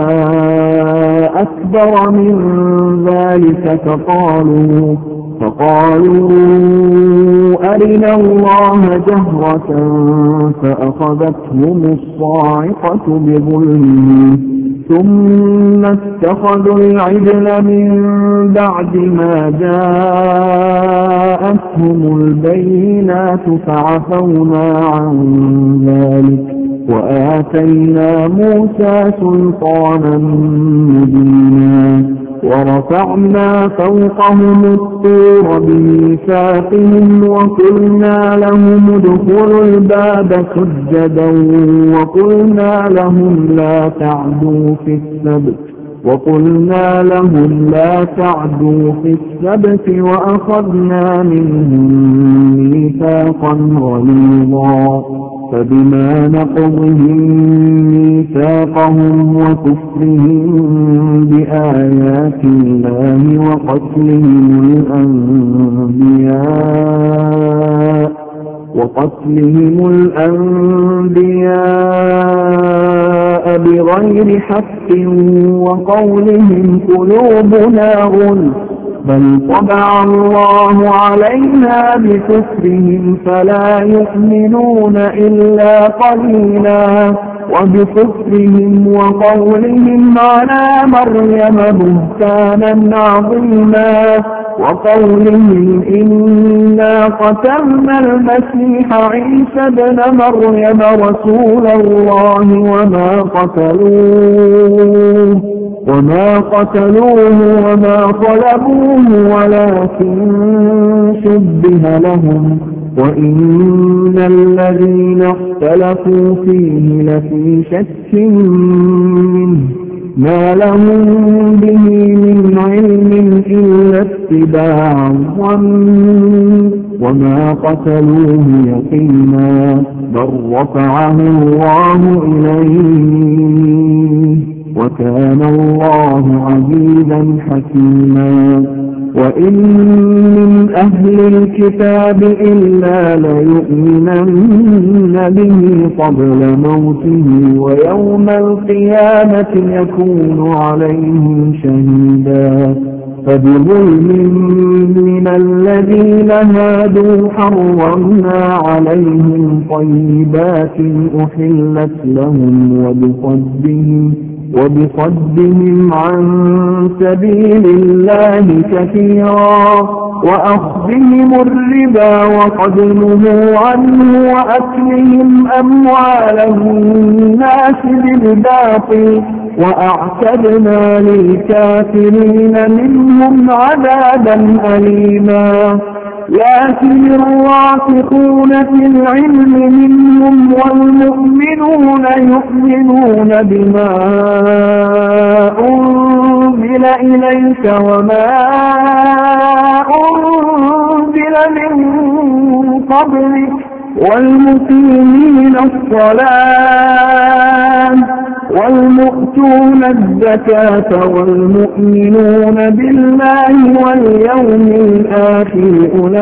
أكبر من ذلك فقالوا فقالوا أرنا الله جهرة فأخذتهم الصاعقة بظلمهم ثم اتخذوا العجل من بعد ما جاءتهم البينات فعفونا عن ذلك وآتينا موسى سلطانا مبينا ورفعنا فوقهم الطور بميثاقهم وقلنا لهم ادخلوا الباب سجدا وقلنا لهم لا تعدوا في السبت وقلنا لهم لا تعدوا في السبت وأخذنا منهم ميثاقا غليظا فبما نقضهم ميثاقهم وكفرهم بآيات الله وقتلهم الأنبياء وقتلهم الأنبياء بغير حق وقولهم قلوبنا غلف بل طبع الله عليها بكفرهم فلا يؤمنون إلا قليلا وبكفرهم وقولهم على مريم بهتانا عظيما وقولهم إنا قتلنا المسيح عيسى ابن مريم رسول الله وما قتلوه وما قتلوه وما صلبوه ولكن شبه لهم وإن الذين اختلفوا فيه لفي شك منه ما لهم به من علم إلا اتباع الظن وما قتلوه يقينا بل رفعه الله إليه وكان الله عزيزا حكيما وإن من أهل الكتاب إلا ليؤمنن به قبل موته ويوم القيامة يكون عليهم شهيدا فبظلم من الذين هادوا حرمنا عليهم طيبات أحلت لهم وبصدهم وبصدهم عن سبيل الله كثيرا وأخذهم الربا وقد نهوا عنه وأكلهم أموال الناس بالباطل وأعتدنا للكافرين منهم عذابا أليما لكن الراسخون في العلم منهم والمؤمنون يؤمنون بما أنزل إليك وما أنزل من قبلك والمقيمين الصلاة والمؤتون الزكاة والمؤمنون بالله واليوم الآخر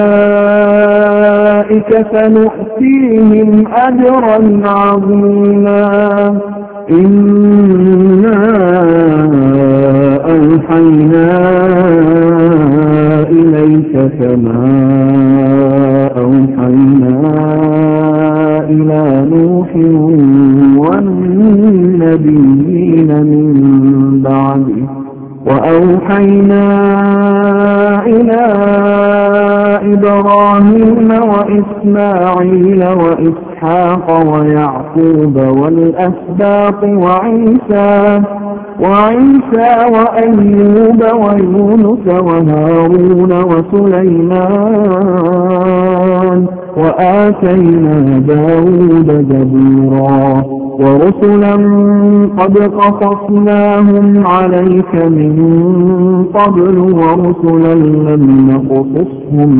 أولئك سنؤتيهم أجرا عظيما إنا أوحينا إليك كما أوحينا إلى نوح والنبيين من بعده وأوحينا إلى إبراهيم وإسماعيل وإسحاق ويعقوب والأسباط وعيسى وعيسى وأيوب ويونس وهارون وسليمان وآتينا داود زبورا ورسلا قد قصصناهم عليك من قبل ورسلا لم نقصصهم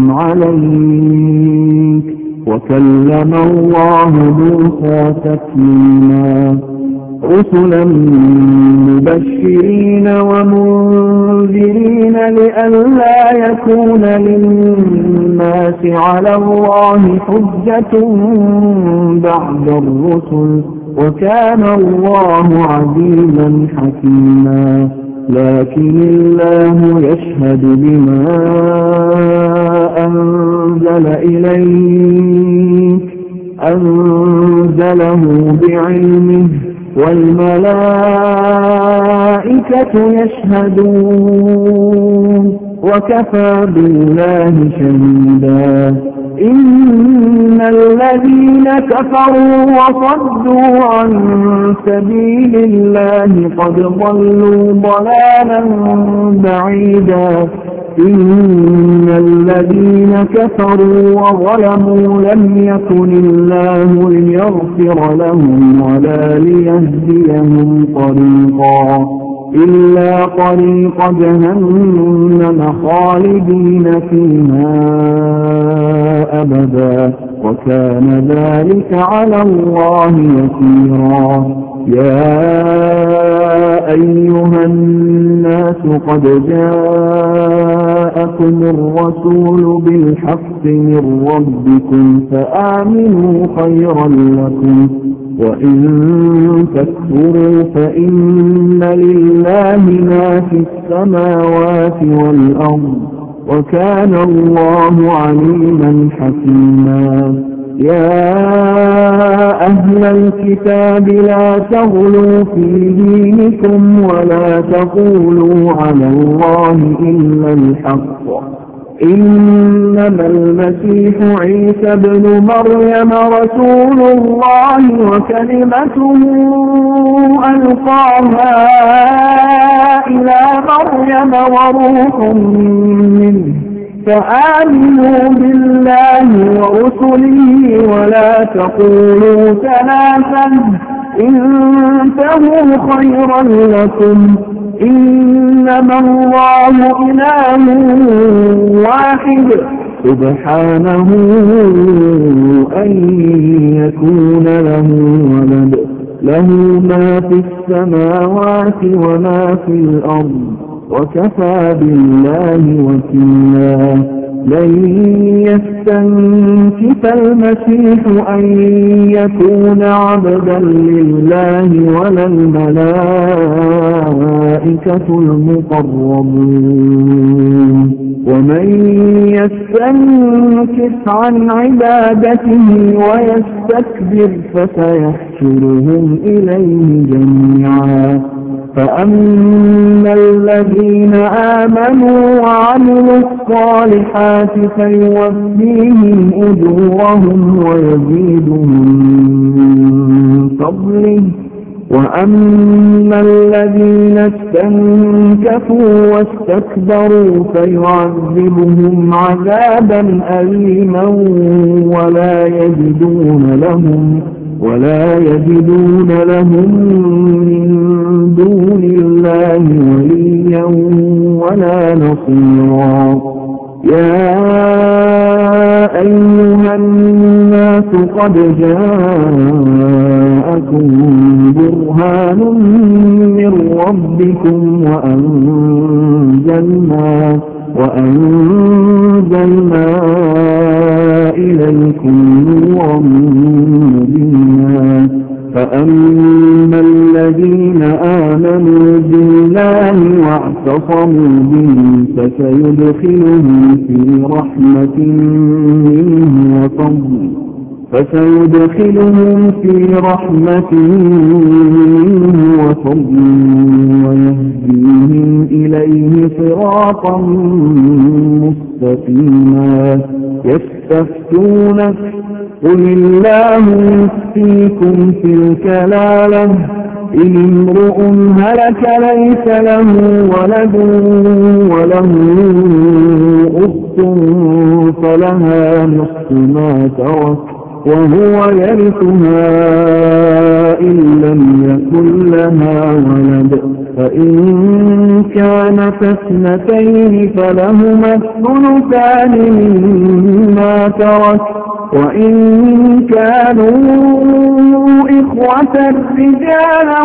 عليك وكلم الله موسى تكليما رسلا مبشرين ومنذرين لئلا يكون للناس على الله حجة بعد الرسل وكان الله عزيزا حكيما. لكن الله يشهد بما أنزل إليك أنزله بعلمه والملائكة يشهدون وكفى بالله شهيدا. إن الذين كفروا وصدوا عن سبيل الله قد ضلوا ضلالا بعيدا. إن الذين كفروا وظلموا لم يكن الله ليغفر لهم ولا ليهديهم طريقا إلا طريق جهنم خالدين فيها أبدا وكان ذلك على الله يسيرا. يا أيها الناس قد جاءكم الرسول بالحق من ربكم فآمنوا خيرا لكم وإن تكفروا فإن لله ما في السماوات والأرض وكان الله عليما حكيما. يا أهل الكتاب لا تغلوا في دينكم ولا تقولوا على الله إلا الحق. إنما المسيح عيسى ابن مريم رسول الله وكلمته ألقاها إلى مريم وروح منه فآمنوا بالله ورسله ولا تقولوا ثلاثا انتهوا خيرا لكم إنما الله إله واحد سبحانه أن يكون له ولد له ما في السماوات وما في الأرض وكفى بالله وكيلا. لن يستنكف المسيح أن يكون عبدا لله ولا الملائكة المقربون ومن يستنكف عن عبادته ويستكبر فسيحشرهم إليه جميعا. فأما الذين آمنوا وعملوا الصالحات فيوفيهم أجورهم ويزيدهم من فضله وأما الذين استنكفوا واستكبروا فيعذبهم عذابا أليما ولا يجدون لهم ولا يجدون لهم من دون الله وليا ولا نصيرا. يا أيها الناس قد جاءكم برهان من ربكم وأنزلنا وأنزلنا إليكم نورا مبينا. فأما الذين آمنوا بالله واعتصموا به فسيدخلهم في رحمة منه وفضل فسيدخلهم في رحمة منه وفضل ويهديهم إليه صراطا مستقيما. يستفتونك قل الله يفتيكم في الكلالة إن امرؤ هلك ليس له ولد وله أخت فلها نصف ما ترك وهو يرثها إن لم يكن لها ولد فإن كانت اثنتين فلهما الثلثان مما ترك وإن كانوا إخوة رجالا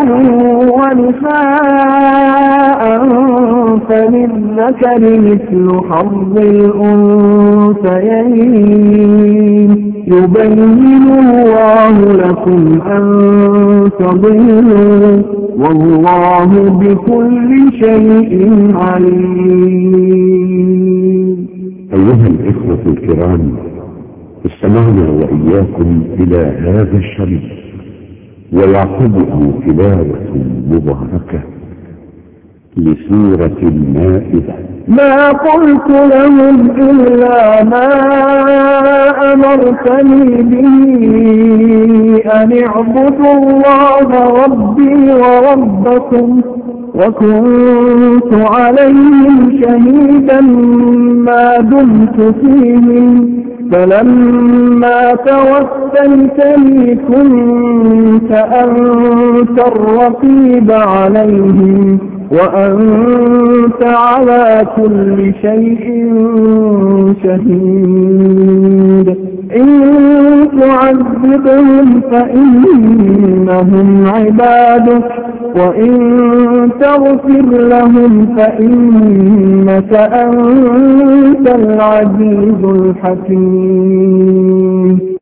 ونساء فللذكر مثل حظ الأنثيين يبين الله لكم أن تضلوا والله بكل شيء عليم. أيها الإخوة الكرام، استمعنا وإياكم إلى هذا الشريط ويعقبه تلاوة مباركة لسورة المائدة. ما قلت لهم إلا ما أمرتني به أن اعبدوا الله ربي وربكم وكنت عليهم شهيدا ما دمت فيهم فلما توفيتني كنت أنت الرقيب عليهم وأنت على كل شيء شهيد. إن تعذبهم فإنهم عبادك وإن تغفر لهم فإنك أنت العزيز الحكيم.